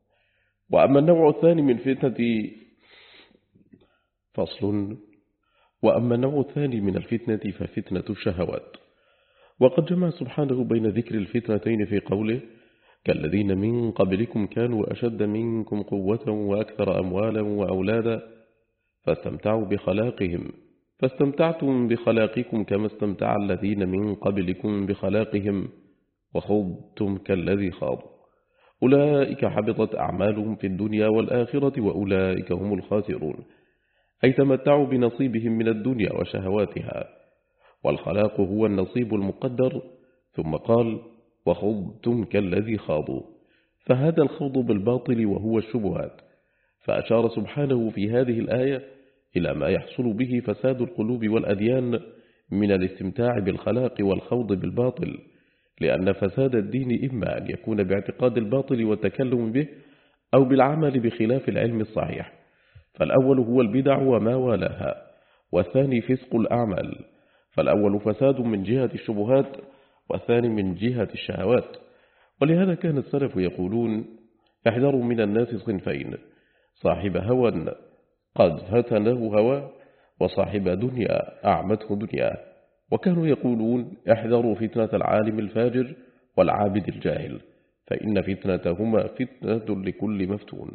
وأما النوع الثاني من فتنة وأما النوع الثاني من الفتنة ففتنة الشهوات. وقد جمع سبحانه بين ذكر الفتنتين في قوله: كالذين من قبلكم كانوا أشد منكم قوة وأكثر أموالا وأولادا فاستمتعوا بخلاقهم فاستمتعتم بخلاقكم كما استمتع الذين من قبلكم بخلاقهم وخضتم كالذي خاضوا أولئك حبطت أعمالهم في الدنيا والآخرة وأولئك هم الخاسرون، أي تمتعوا بنصيبهم من الدنيا وشهواتها، والخلاق هو النصيب المقدر. ثم قال: وخضتم كالذي خاضوا، فهذا الخوض بالباطل وهو الشبهات. فأشار سبحانه في هذه الآية إلى ما يحصل به فساد القلوب والأديان من الاستمتاع بالخلاق والخوض بالباطل، لأن فساد الدين إما أن يكون باعتقاد الباطل والتكلم به أو بالعمل بخلاف العلم الصحيح، فالأول هو البدع وما والاها، والثاني فسق الأعمال. فالأول فساد من جهة الشبهات والثاني من جهة الشهوات. ولهذا كان السلف يقولون: احذروا من الناس صنفين، صاحب هوى قد فتنه هوى، وصاحب دنيا أعمته دنيا. وكانوا يقولون: احذروا فتنة العالم الفاجر والعابد الجاهل، فإن فتنتهما فتنة لكل مفتون.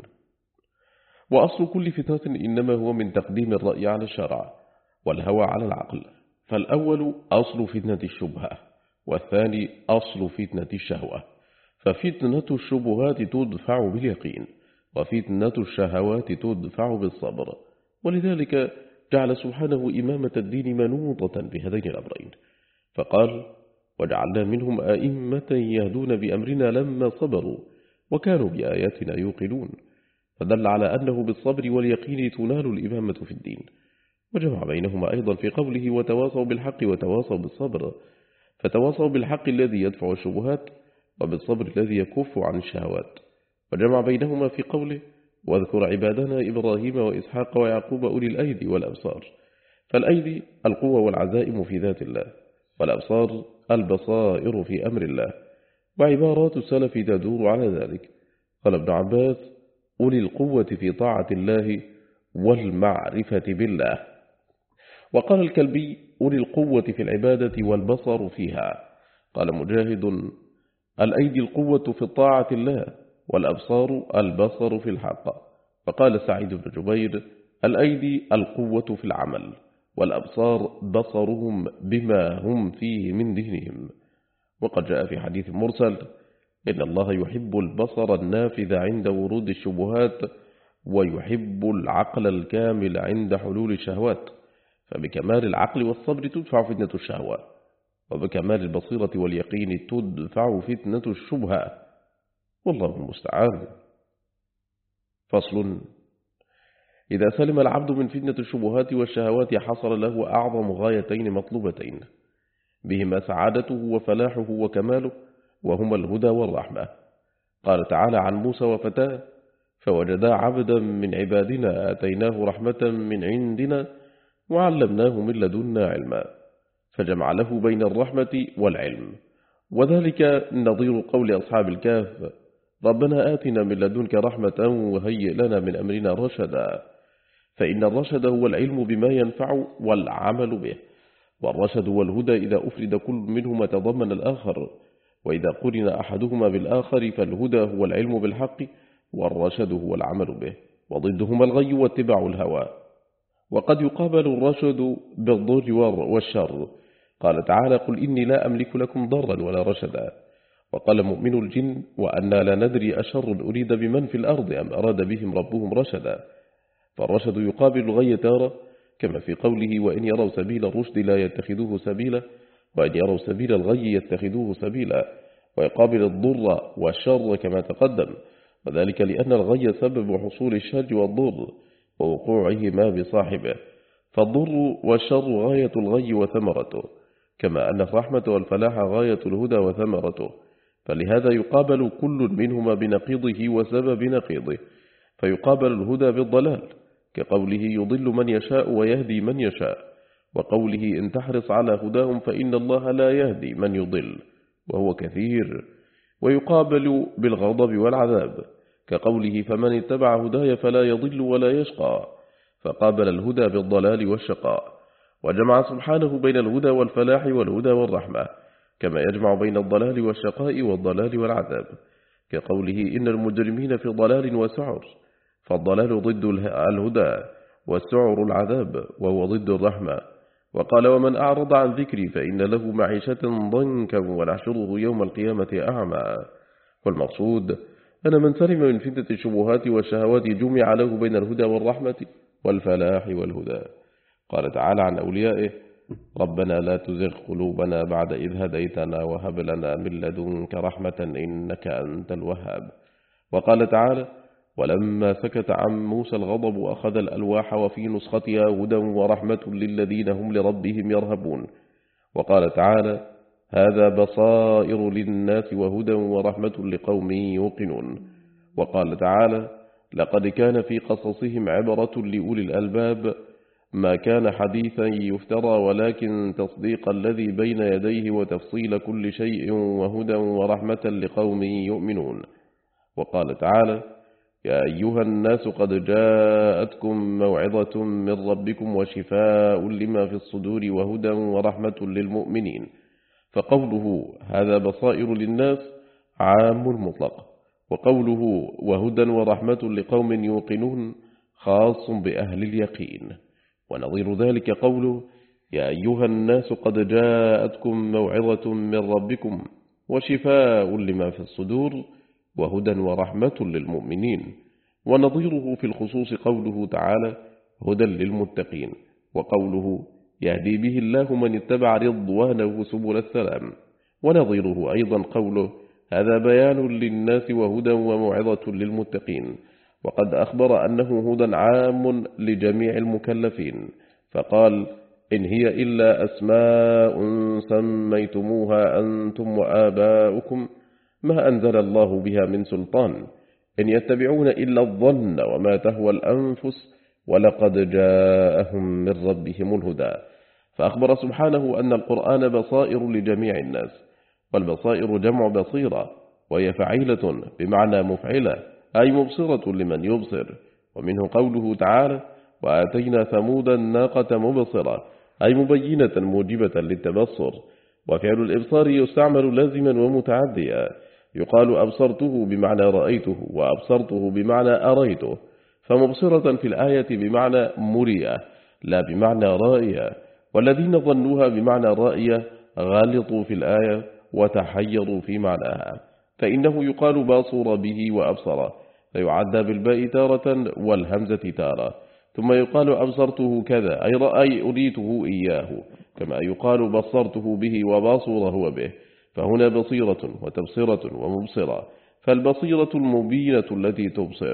وأصل كل فتنة إنما هو من تقديم الرأي على الشرع والهوى على العقل، فالأول أصل فتنة الشبهة، والثاني أصل فتنة الشهوة. ففتنة الشبهات تدفع باليقين، وفتنة الشهوات تدفع بالصبر. ولذلك جعل سبحانه إمامة الدين منوطة بهذين الأمرين، فقال: وجعلنا منهم أئمة يهدون بأمرنا لما صبروا وكانوا بآياتنا يوقنون، فدل على أنه بالصبر واليقين تنال الإمامة في الدين. وجمع بينهما أيضا في قوله: وتواصوا بالحق وتواصوا بالصبر، فتواصوا بالحق الذي يدفع الشبهات وبالصبر الذي يكف عن الشهوات. وجمع بينهما في قوله: واذكر عبادنا إبراهيم وإسحاق ويعقوب أولي الأيدي والأبصار. فالأيدي القوة والعزائم في ذات الله، والأبصار البصائر في أمر الله. وعبارات السلف تدور على ذلك. قال ابن عباس: أولي القوة في طاعة الله والمعرفة بالله. وقال الكلبي: أولي القوة في العبادة والبصر فيها. قال مجاهد: الأيدي القوة في طاعة الله، والأبصار البصر في الحق. وقال سعيد بن جبير: الأيدي القوة في العمل، والأبصار بصرهم بما هم فيه من دينهم. وقد جاء في حديث مرسل: إن الله يحب البصر النافذ عند ورود الشبهات، ويحب العقل الكامل عند حلول الشهوات. فبكمال العقل والصبر تدفع فتنة الشهوة، وبكمال البصيرة واليقين تدفع فتنة الشبهة، والله المستعان. فصل: إذا سلم العبد من فتنة الشبهات والشهوات حصل له أعظم غايتين مطلوبتين بهما سعادته وفلاحه وكماله، وهما الهدى والرحمة. قال تعالى عن موسى وفتاه: فوجدا عبدا من عبادنا آتيناه رحمة من عندنا وعلمناه من لدنا علما، فجمع له بين الرحمة والعلم. وذلك نظير قول أصحاب الكهف: ربنا آتنا من لدنك رحمة وهيئ لنا من أمرنا رشدا. فإن الرشد هو العلم بما ينفع والعمل به، والرشد والهدى إذا أفرد كل منهما تضمن الآخر، وإذا قرن أحدهما بالآخر فالهدى هو العلم بالحق، والرشد هو العمل به، وضدهما الغي واتباع الهوى. وقد يقابل الرشد بالضر والشر. قال تعالى: قل إني لا أملك لكم ضرا ولا رشدا. وقال مؤمن الجن: وأنا لا ندري أشر أريد بمن في الأرض أم أراد بهم ربهم رشدا. فالرشد يقابل الغي تارة، كما في قوله: وإن يروا سبيل الرشد لا يتخذوه سبيلا، وإن يروا سبيل الغي يتخذوه سبيلا. ويقابل الضر والشر كما تقدم، وذلك لأن الغي سبب حصول الشر والضر ووقوعهما بصاحبه، فالضر والشر غاية الغي وثمرته، كما أن الرحمة والفلاح غاية الهدى وثمرته. فلهذا يقابل كل منهما بنقيضه وسبب نقيضه، فيقابل الهدى بالضلال، كقوله: يضل من يشاء ويهدي من يشاء، وقوله: إن تحرص على هداهم فإن الله لا يهدي من يضل وهو كثير. ويقابل بالغضب والعذاب، كقوله: فمن اتبع هداي فلا يضل ولا يشقى، فقابل الهدى بالضلال والشقاء. وجمع سبحانه بين الهدى والفلاح والهدى والرحمة، كما يجمع بين الضلال والشقاء والضلال والعذاب، كقوله إن المجرمين في ضلال وسعر، فالضلال ضد الهدى والسعر العذاب وهو ضد الرحمة. وقال ومن أعرض عن ذكري فإن له معيشة ضنكا ونحشره يوم القيامة أعمى. والمقصود أن من سلم من فتنة الشبهات والشهوات جمع له بين الهدى والرحمة والفلاح والهدى. قال تعالى عن أوليائه ربنا لا تزغ قلوبنا بعد إذ هديتنا وهب لنا من لدنك رحمة إنك أنت الوهاب. وقال تعالى ولما سكت عن موسى الغضب أخذ الألواح وفي نسختها هدى ورحمة للذين هم لربهم يرهبون. وقال تعالى هذا بصائر للناس وهدى ورحمة لقوم يوقنون. وقال تعالى لقد كان في قصصهم عبرة لأولي الألباب ما كان حديثا يفترى ولكن تصديق الذي بين يديه وتفصيل كل شيء وهدى ورحمة لقوم يؤمنون. وقال تعالى يا أيها الناس قد جاءتكم موعظة من ربكم وشفاء لما في الصدور وهدى ورحمة للمؤمنين. فقوله هذا بصائر للناس عام مطلق، وقوله وهدى ورحمة لقوم يوقنون خاص بأهل اليقين. ونظير ذلك قوله يا أيها الناس قد جاءتكم موعظة من ربكم وشفاء لما في الصدور وهدى ورحمة للمؤمنين. ونظيره في الخصوص قوله تعالى هدى للمتقين، وقوله يهدي به الله من اتبع رضوانه سبل السلام. ونظيره أيضا قوله هذا بيان للناس وهدى وموعظة للمتقين، وقد أخبر أنه هدى عام لجميع المكلفين، فقال إن هي إلا أسماء سميتموها أنتم وآباؤكم ما أنزل الله بها من سلطان إن يتبعون إلا الظن وما تهوى الأنفس ولقد جاءهم من ربهم الهدى. فأخبر سبحانه أن القرآن بصائر لجميع الناس، والبصائر جمع بصيرة وهي فعيلة بمعنى مفعلة أي مبصرة لمن يبصر. ومنه قوله تعالى وآتينا ثمود الناقة مبصرة أي مبينة موجبة للتبصر. وفعل الإبصار يستعمل لازما ومتعديا، يقال أبصرته بمعنى رأيته وأبصرته بمعنى أريته، فمبصرة في الآية بمعنى مرية لا بمعنى رائية، والذين ظنوها بمعنى رائية غالطوا في الآية وتحيروا في معناها، فإنه يقال باصر به وأبصر، فيعدى بالباء تارة والهمزة تارة، ثم يقال أبصرته كذا أي رأي أريته إياه، كما يقال بصرته به وباصر هو به، فهنا بصيرة وتبصرة ومبصرة، فالبصيرة المبينة التي تبصر،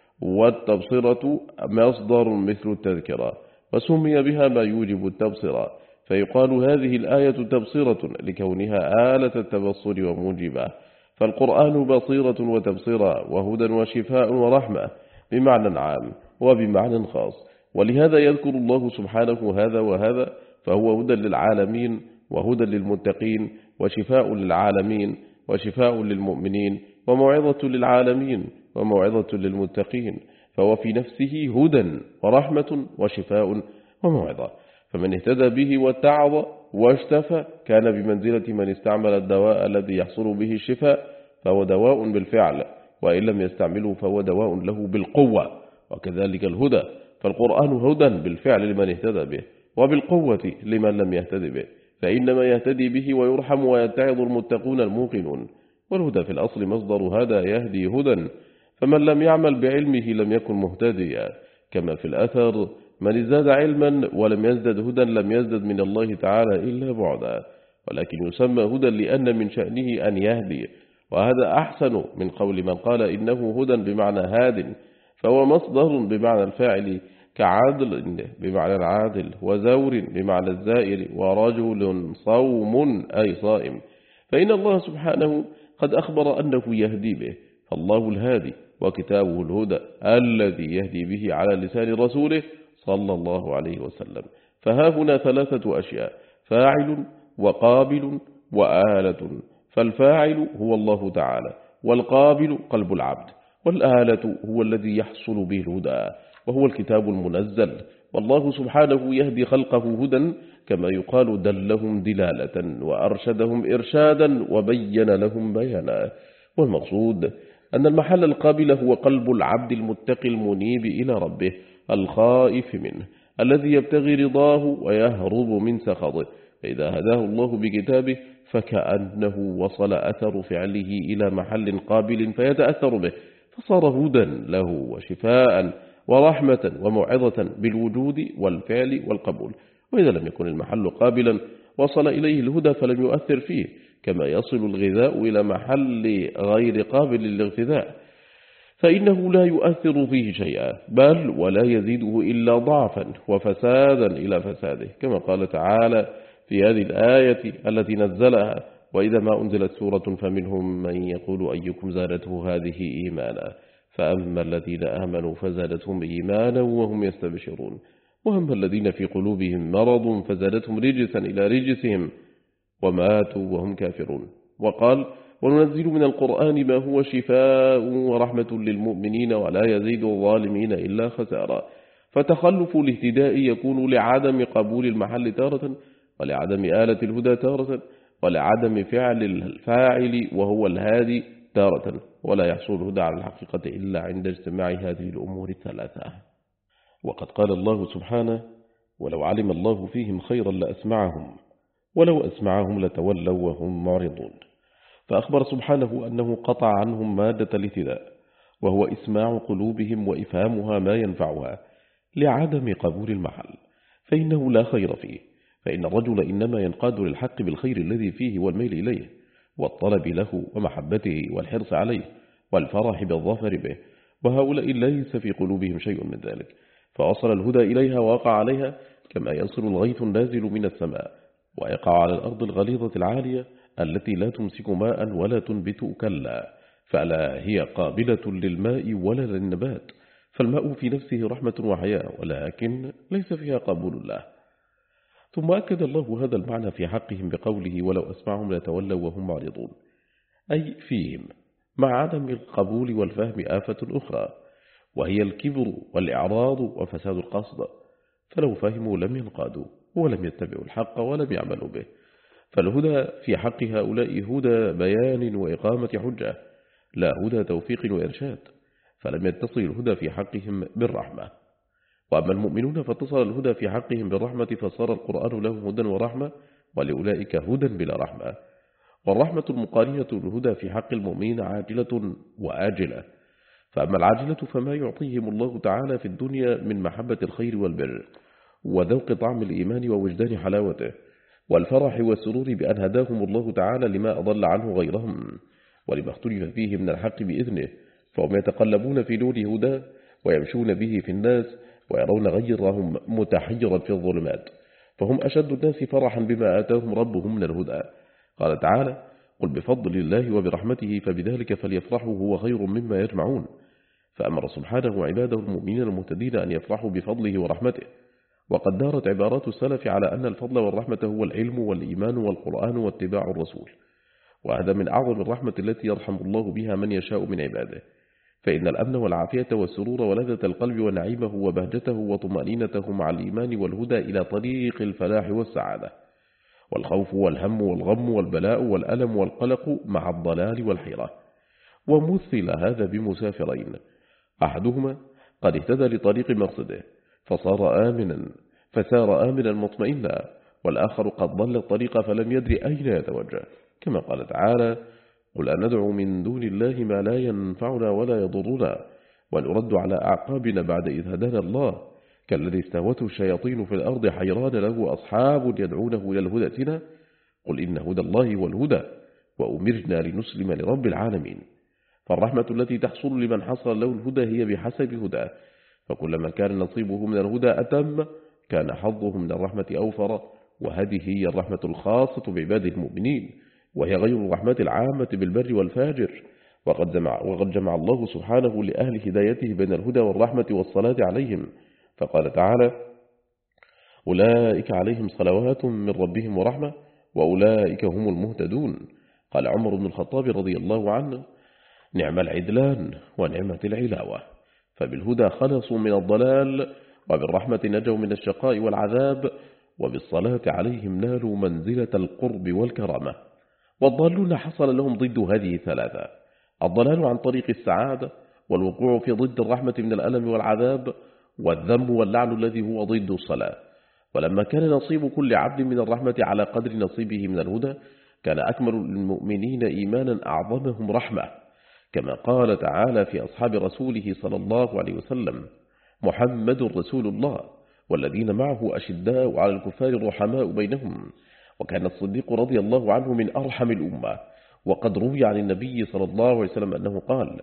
والتبصرة مصدر مثل التذكرة، وسمي بها ما يوجب التبصرة، فيقال هذه الآية تبصرة لكونها آلة التبصر وموجبة. فالقرآن بصيرة وتبصرة وهدى وشفاء ورحمة بمعنى عام وبمعنى خاص، ولهذا يذكر الله سبحانه هذا وهذا، فهو هدى للعالمين وهدى للمتقين وشفاء للعالمين وشفاء للمؤمنين وموعظة للعالمين وموعظة للمتقين، فهو في نفسه هدى ورحمة وشفاء وموعظة. فمن اهتدى به واتعظ واشتفى كان بمنزلة من استعمل الدواء الذي يحصل به الشفاء، فهو دواء بالفعل، وإن لم يستعمله فهو دواء له بالقوة. وكذلك الهدى، فالقرآن هدى بالفعل لمن اهتدى به، وبالقوة لمن لم يهتدي به، فإنما يهتدي به ويرحم ويتعظ المتقون الموقنون. والهدى في الأصل مصدر هدى يهدي هدى، فمن لم يعمل بعلمه لم يكن مهتديا، كما في الأثر من ازداد علما ولم يزدد هدى لم يزدد من الله تعالى إلا بعدا، ولكن يسمى هدى لأن من شأنه أن يهدي، وهذا أحسن من قول من قال إنه هدى بمعنى هاد، فهو مصدر بمعنى الفاعل كعدل بمعنى العادل، وزور بمعنى الزائر، ورجل صوم أي صائم، فإن الله سبحانه قد أخبر أنه يهدي به، فالله الهادي وكتابه الهدى الذي يهدي به على لسان رسوله صلى الله عليه وسلم. فها هنا ثلاثة أشياء: فاعل وقابل وآلة. فالفاعل هو الله تعالى، والقابل قلب العبد، والآلة هو الذي يحصل به الهدى وهو الكتاب المنزل، والله سبحانه يهدي خلقه هدى، كما يقال دلهم دلالة وأرشدهم إرشادا وبين لهم بيانا. والمقصود أن المحل القابل هو قلب العبد المتقي المنيب إلى ربه الخائف منه، الذي يبتغي رضاه ويهرب من سخطه. فإذا هداه الله بكتابه فكأنه وصل أثر فعله إلى محل قابل فيتأثر به، فصار هدى له وشفاء ورحمة وموعظة بالوجود والفعل والقبول. وإذا لم يكن المحل قابلا وصل إليه الهدى فلم يؤثر فيه، كما يصل الغذاء إلى محل غير قابل للاغتذاء، فإنه لا يؤثر فيه شيئا، بل ولا يزيده إلا ضعفا وفسادا إلى فساده، كما قال تعالى في هذه الآية التي نزلها: وإذا ما أنزلت سورة فمنهم من يقول أيكم زادته هذه إيمانا، فأما الذين آمنوا فزادتهم إيمانا وهم يستبشرون، وأما الذين في قلوبهم مرض فزادتهم رجسا إلى رجسهم وماتوا وهم كافرون. وقال: وننزل من القرآن ما هو شفاء ورحمة للمؤمنين ولا يزيد الظالمين إلا خسارا. فتخلف الاهتداء يكون لعدم قبول المحل تارة، ولعدم آلة الهدى تارة، ولعدم فعل الفاعل وهو الهادي تارة، ولا يحصل الهدى على الحقيقة إلا عند اجتماع هذه الأمور الثلاثة. وقد قال الله سبحانه: ولو علم الله فيهم خيرا لأسمعهم ولو أسمعهم لتولوا وهم معرضون. فأخبر سبحانه أنه قطع عنهم مادة الاهتداء، وهو إسماع قلوبهم وإفهامها ما ينفعها، لعدم قبول المحل، فإنه لا خير فيه، فإن الرجل إنما ينقاد للحق بالخير الذي فيه والميل إليه والطلب له ومحبته والحرص عليه والفرح بالظفر به، وهؤلاء ليس في قلوبهم شيء من ذلك، فوصل الهدى إليها ووقع عليها كما يصل الغيث النازل من السماء ويقع على الأرض الغليظة العالية التي لا تمسك ماء ولا تنبت كلا، فلا هي قابلة للماء ولا للنبات، فالماء في نفسه رحمة وحياة، ولكن ليس فيها قبول الله. ثم أكد الله هذا المعنى في حقهم بقوله: ولو أسمعهم لتولوا وهم معرضون، أي فيهم مع عدم القبول والفهم آفة أخرى، وهي الكبر والإعراض وفساد القصد، فلو فهموا لم ينقادوا ولم يتبعوا الحق ولم يعملوا به. فالهدى في حق هؤلاء هدى بيان وإقامة حجة، لا هدى توفيق وإرشاد، فلم يتصل الهدى في حقهم بالرحمة. وأما المؤمنون فاتصل الهدى في حقهم بالرحمة، فصار القرآن لهم هدى ورحمة، ولأولئك هدى بلا رحمة. والرحمة المقارنة للهدى في حق المؤمنين عاجلة وآجلة، فأما العاجلة فما يعطيهم الله تعالى في الدنيا من محبة الخير والبر وذوق طعم الإيمان ووجدان حلاوته والفرح والسرور بأن هداهم الله تعالى لما أضل عنه غيرهم ولما اختلف فيه من الحق بإذنه، فهم يتقلبون في نور هداه ويمشون به في الناس ويرون غيرهم متحيرا في الظلمات، فهم أشد الناس فرحا بما آتاهم ربهم من الهدى. قال تعالى: قل بفضل الله وبرحمته فبذلك فليفرحوا هو خير مما يجمعون. فأمر سبحانه عباده المؤمنين المهتدين أن يفرحوا بفضله ورحمته. وقد دارت عبارات السلف على أن الفضل والرحمة هو العلم والإيمان والقرآن واتباع الرسول، وهذا من أعظم الرحمة التي يرحم الله بها من يشاء من عباده، فإن الأمن والعافية والسرور ولذة القلب ونعيمه وبهجته وطمأنينته مع الإيمان والهدى إلى طريق الفلاح والسعادة، والخوف والهم والغم والبلاء والألم والقلق مع الضلال والحيرة. ومثل هذا بمسافرين، أحدهما قد اهتدى لطريق مقصده فسار آمنا مطمئنا، والآخر قد ضل الطريق فلم يدري أين يتوجه، كما قال تعالى: قل أندعو من دون الله ما لا ينفعنا ولا يضرنا ونرد على أعقابنا بعد إذ هدانا الله، كالذي استهوته الشياطين في الأرض حيران له أصحاب يدعونه إلى الهدى ائتنا، قل إن هدى الله هو الهدى وأمرنا لنسلم لرب العالمين. فالرحمة التي تحصل لمن حصل له الهدى هي بحسب هداه، فكلما كان نصيبه من الهدى أتم كان حظه من الرحمة أوفر، وهذه هي الرحمة الخاصة بعباده المؤمنين، وهي غير الرحمة العامة بالبر والفاجر. وقد جمع الله سبحانه لأهل هدايته بين الهدى والرحمة والصلاة عليهم، فقال تعالى: أولئك عليهم صلوات من ربهم ورحمة وأولئك هم المهتدون. قال عمر بن الخطاب رضي الله عنه: نعم العدلان ونعمة العلاوة، فبالهدى خلصوا من الضلال وبالرحمة نجوا من الشقاء والعذاب، وبالصلاة عليهم نالوا منزلة القرب والكرامة. والضالون حصل لهم ضد هذه الثلاثة: الضلال عن طريق السعادة، والوقوع في ضد الرحمة من الألم والعذاب، والذم واللعن الذي هو ضد الصلاة. ولما كان نصيب كل عبد من الرحمة على قدر نصيبه من الهدى، كان أكمل المؤمنين إيمانا أعظمهم رحمة، كما قال تعالى في أصحاب رسوله صلى الله عليه وسلم: محمد رسول الله والذين معه أشداء على الكفار رحماء بينهم. وكان الصديق رضي الله عنه من أرحم الأمة، وقد روي عن النبي صلى الله عليه وسلم أنه قال: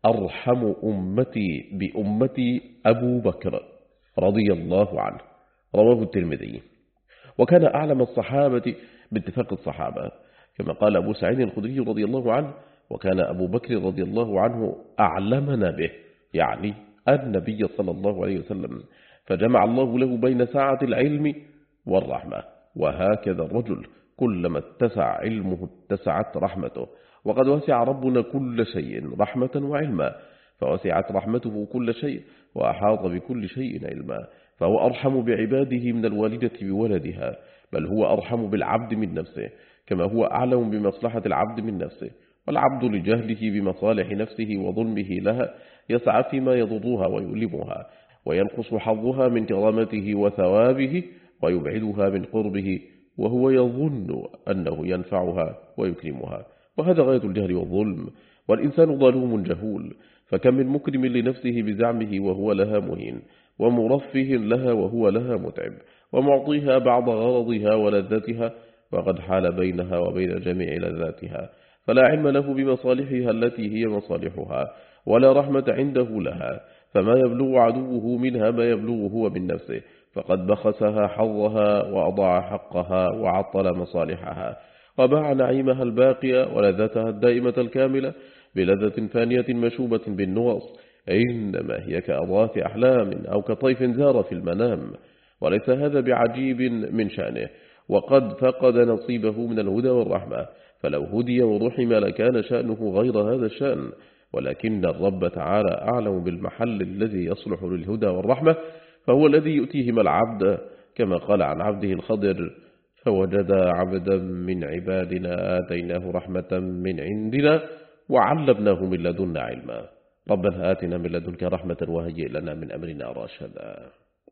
أرحم أمتي بأمتي أبو بكر رضي الله عنه، رواه الترمذي. وكان أعلم الصحابة باتفاق الصحابة، كما قال أبو سعيد الخدري رضي الله عنه: وكان أبو بكر رضي الله عنه أعلمنا به، يعني النبي صلى الله عليه وسلم، فجمع الله له بين سعة العلم والرحمة. وهكذا الرجل كلما اتسع علمه اتسعت رحمته، وقد وسع ربنا كل شيء رحمة وعلما، فوسعت رحمته كل شيء وأحاط بكل شيء علما، فهو أرحم بعباده من الوالدة بولدها، بل هو أرحم بالعبد من نفسه، كما هو أعلم بمصلحة العبد من نفسه. والعبد لجهله بمصالح نفسه وظلمه لها يسعى فيما يضرها ويؤلمها، وينقص حظها من كرامته وثوابه، ويبعدها من قربه، وهو يظن أنه ينفعها ويكرمها. وهذا غاية الجهل والظلم، والإنسان ظلوم جهول، فكم من مكرم لنفسه بزعمه وهو لها مهين، ومرفه لها وهو لها متعب، ومعطيها بعض غرضها ولذتها، وقد حال بينها وبين جميع لذاتها، فلا علم له بمصالحها التي هي مصالحها، ولا رحمة عنده لها، فما يبلغ عدوه منها ما يبلغ هو من نفسه، فقد بخسها حظها وأضاع حقها وعطل مصالحها، وباع نعيمها الباقية ولذتها الدائمة الكاملة بلذة فانية مشوبة بالنغص، إنما هي كأضغاث أحلام أو كطيف زار في المنام. وليس هذا بعجيب من شأنه، وقد فقد نصيبه من الهدى والرحمة، فلو هدي ورحم لكان شأنه غير هذا الشأن، ولكن الرب تعالى أعلم بالمحل الذي يصلح للهدى والرحمة، فهو الذي يؤتيهما العبد، كما قال عن عبده الخضر: فوجد عبدا من عبادنا آتيناه رحمة من عندنا وعلمناه من لدنا علما. ربنا آتنا من لدنك رحمة وهيئ لنا من أمرنا رشدا.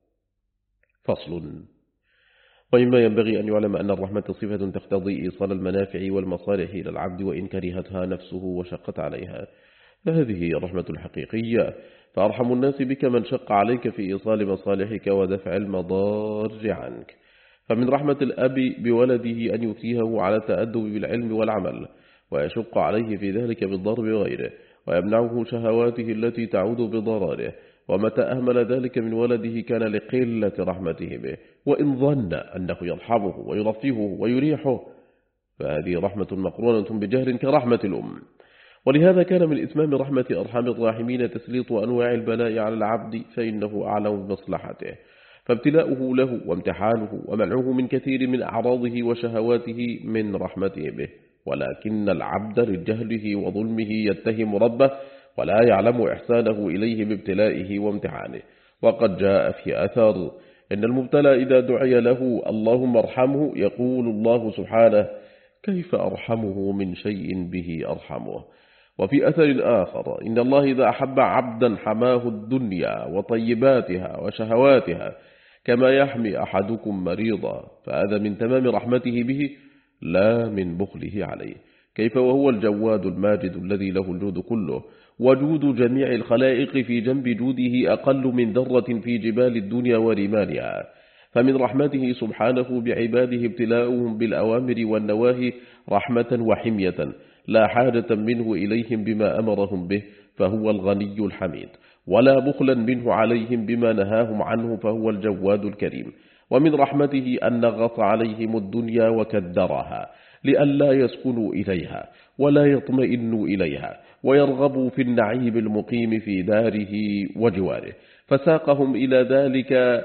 فصل. ومما ينبغي أن يعلم أن الرحمة صفة تقتضي إيصال المنافع والمصالح إلى العبد وإن كرهتها نفسه وشقت عليها، فهذه هي الرحمة الحقيقية. فأرحم الناس بك من شق عليك في إيصال مصالحك ودفع المضار عنك. فمن رحمة الأب بولده أن يكرهه على التأدب بالعلم والعمل، ويشق عليه في ذلك بالضرب غيره، ويمنعه شهواته التي تعود بضراره، ومتى أهمل ذلك من ولده كان لقلة رحمته به، وإن ظن أنه يرحمه ويرفهه ويريحه، فهذه رحمة مقرونة بجهل كرحمة الأم. ولهذا كان من إتمام رحمة أرحم الراحمين تسليط أنواع البلاء على العبد، فإنه أعلم بمصلحته، فابتلاؤه له وامتحانه ومنعه من كثير من أعراضه وشهواته من رحمته به. ولكن العبد لجهله وظلمه يتهم ربه ولا يعلم إحسانه إليه بابتلائه وامتحانه. وقد جاء في أثر إن المبتلى إذا دعي له اللهم ارحمه يقول الله سبحانه: كيف أرحمه من شيء به أرحمه. وفي أثر آخر إن الله إذا أحب عبدا حماه الدنيا وطيباتها وشهواتها كما يحمي أحدكم مريضا، فهذا من تمام رحمته به لا من بخله عليه. كيف وهو الجواد الماجد الذي له الجود كله، وجود جميع الخلائق في جنب جوده أقل من ذرة في جبال الدنيا ورمالها. فمن رحمته سبحانه بعباده ابتلاؤهم بالأوامر والنواهي رحمة وحمية، لا حاجة منه إليهم بما أمرهم به، فهو الغني الحميد، ولا بخلا منه عليهم بما نهاهم عنه، فهو الجواد الكريم. ومن رحمته أن نغص عليهم الدنيا وكدرها لئلا يسكنوا إليها ولا يطمئنوا إليها ويرغبوا في النعيم المقيم في داره وجواره، فساقهم إلى ذلك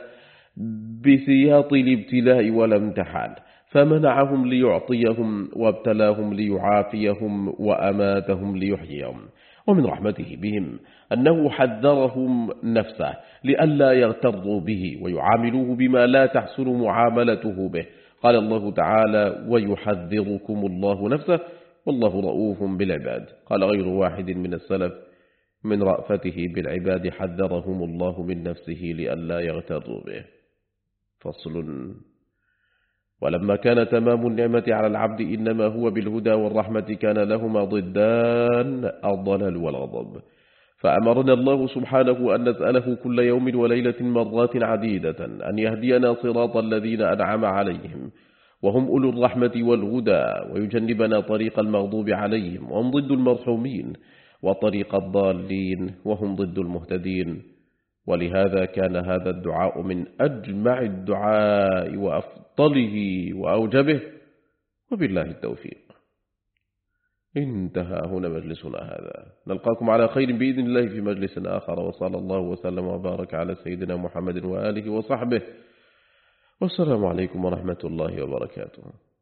بسياط الابتلاء والامتحان، فمنعهم ليعطيهم وابتلاهم ليعافيهم وأماتهم ليحييهم. ومن رحمته بهم أنه حذرهم نفسه لئلا يغتروا به ويعاملوه بما لا تحسن معاملته به. قال الله تعالى: ويحذركم الله نفسه والله رؤوف بالعباد. قال غير واحد من السلف: من رأفته بالعباد حذرهم الله من نفسه لئلا يغتروا به. فصل: ولما كان تمام النعمة على العبد إنما هو بالهدى والرحمة كان لهما ضدان: الضلال والغضب. فأمرنا الله سبحانه أن نسأله كل يوم وليلة مرات عديدة أن يهدينا صراط الذين أنعم عليهم وهم أولو الرحمة والهدى، ويجنبنا طريق المغضوب عليهم وهم ضد المرحومين، وطريق الضالين وهم ضد المهتدين. ولهذا كان هذا الدعاء من أجمع الدعاء وأفضله وأوجبه، وبالله التوفيق. انتهى هنا مجلسنا هذا، نلقاكم على خير بإذن الله في مجلس آخر، وصلى الله وسلم وبارك على سيدنا محمد وآله وصحبه، والسلام عليكم ورحمة الله وبركاته.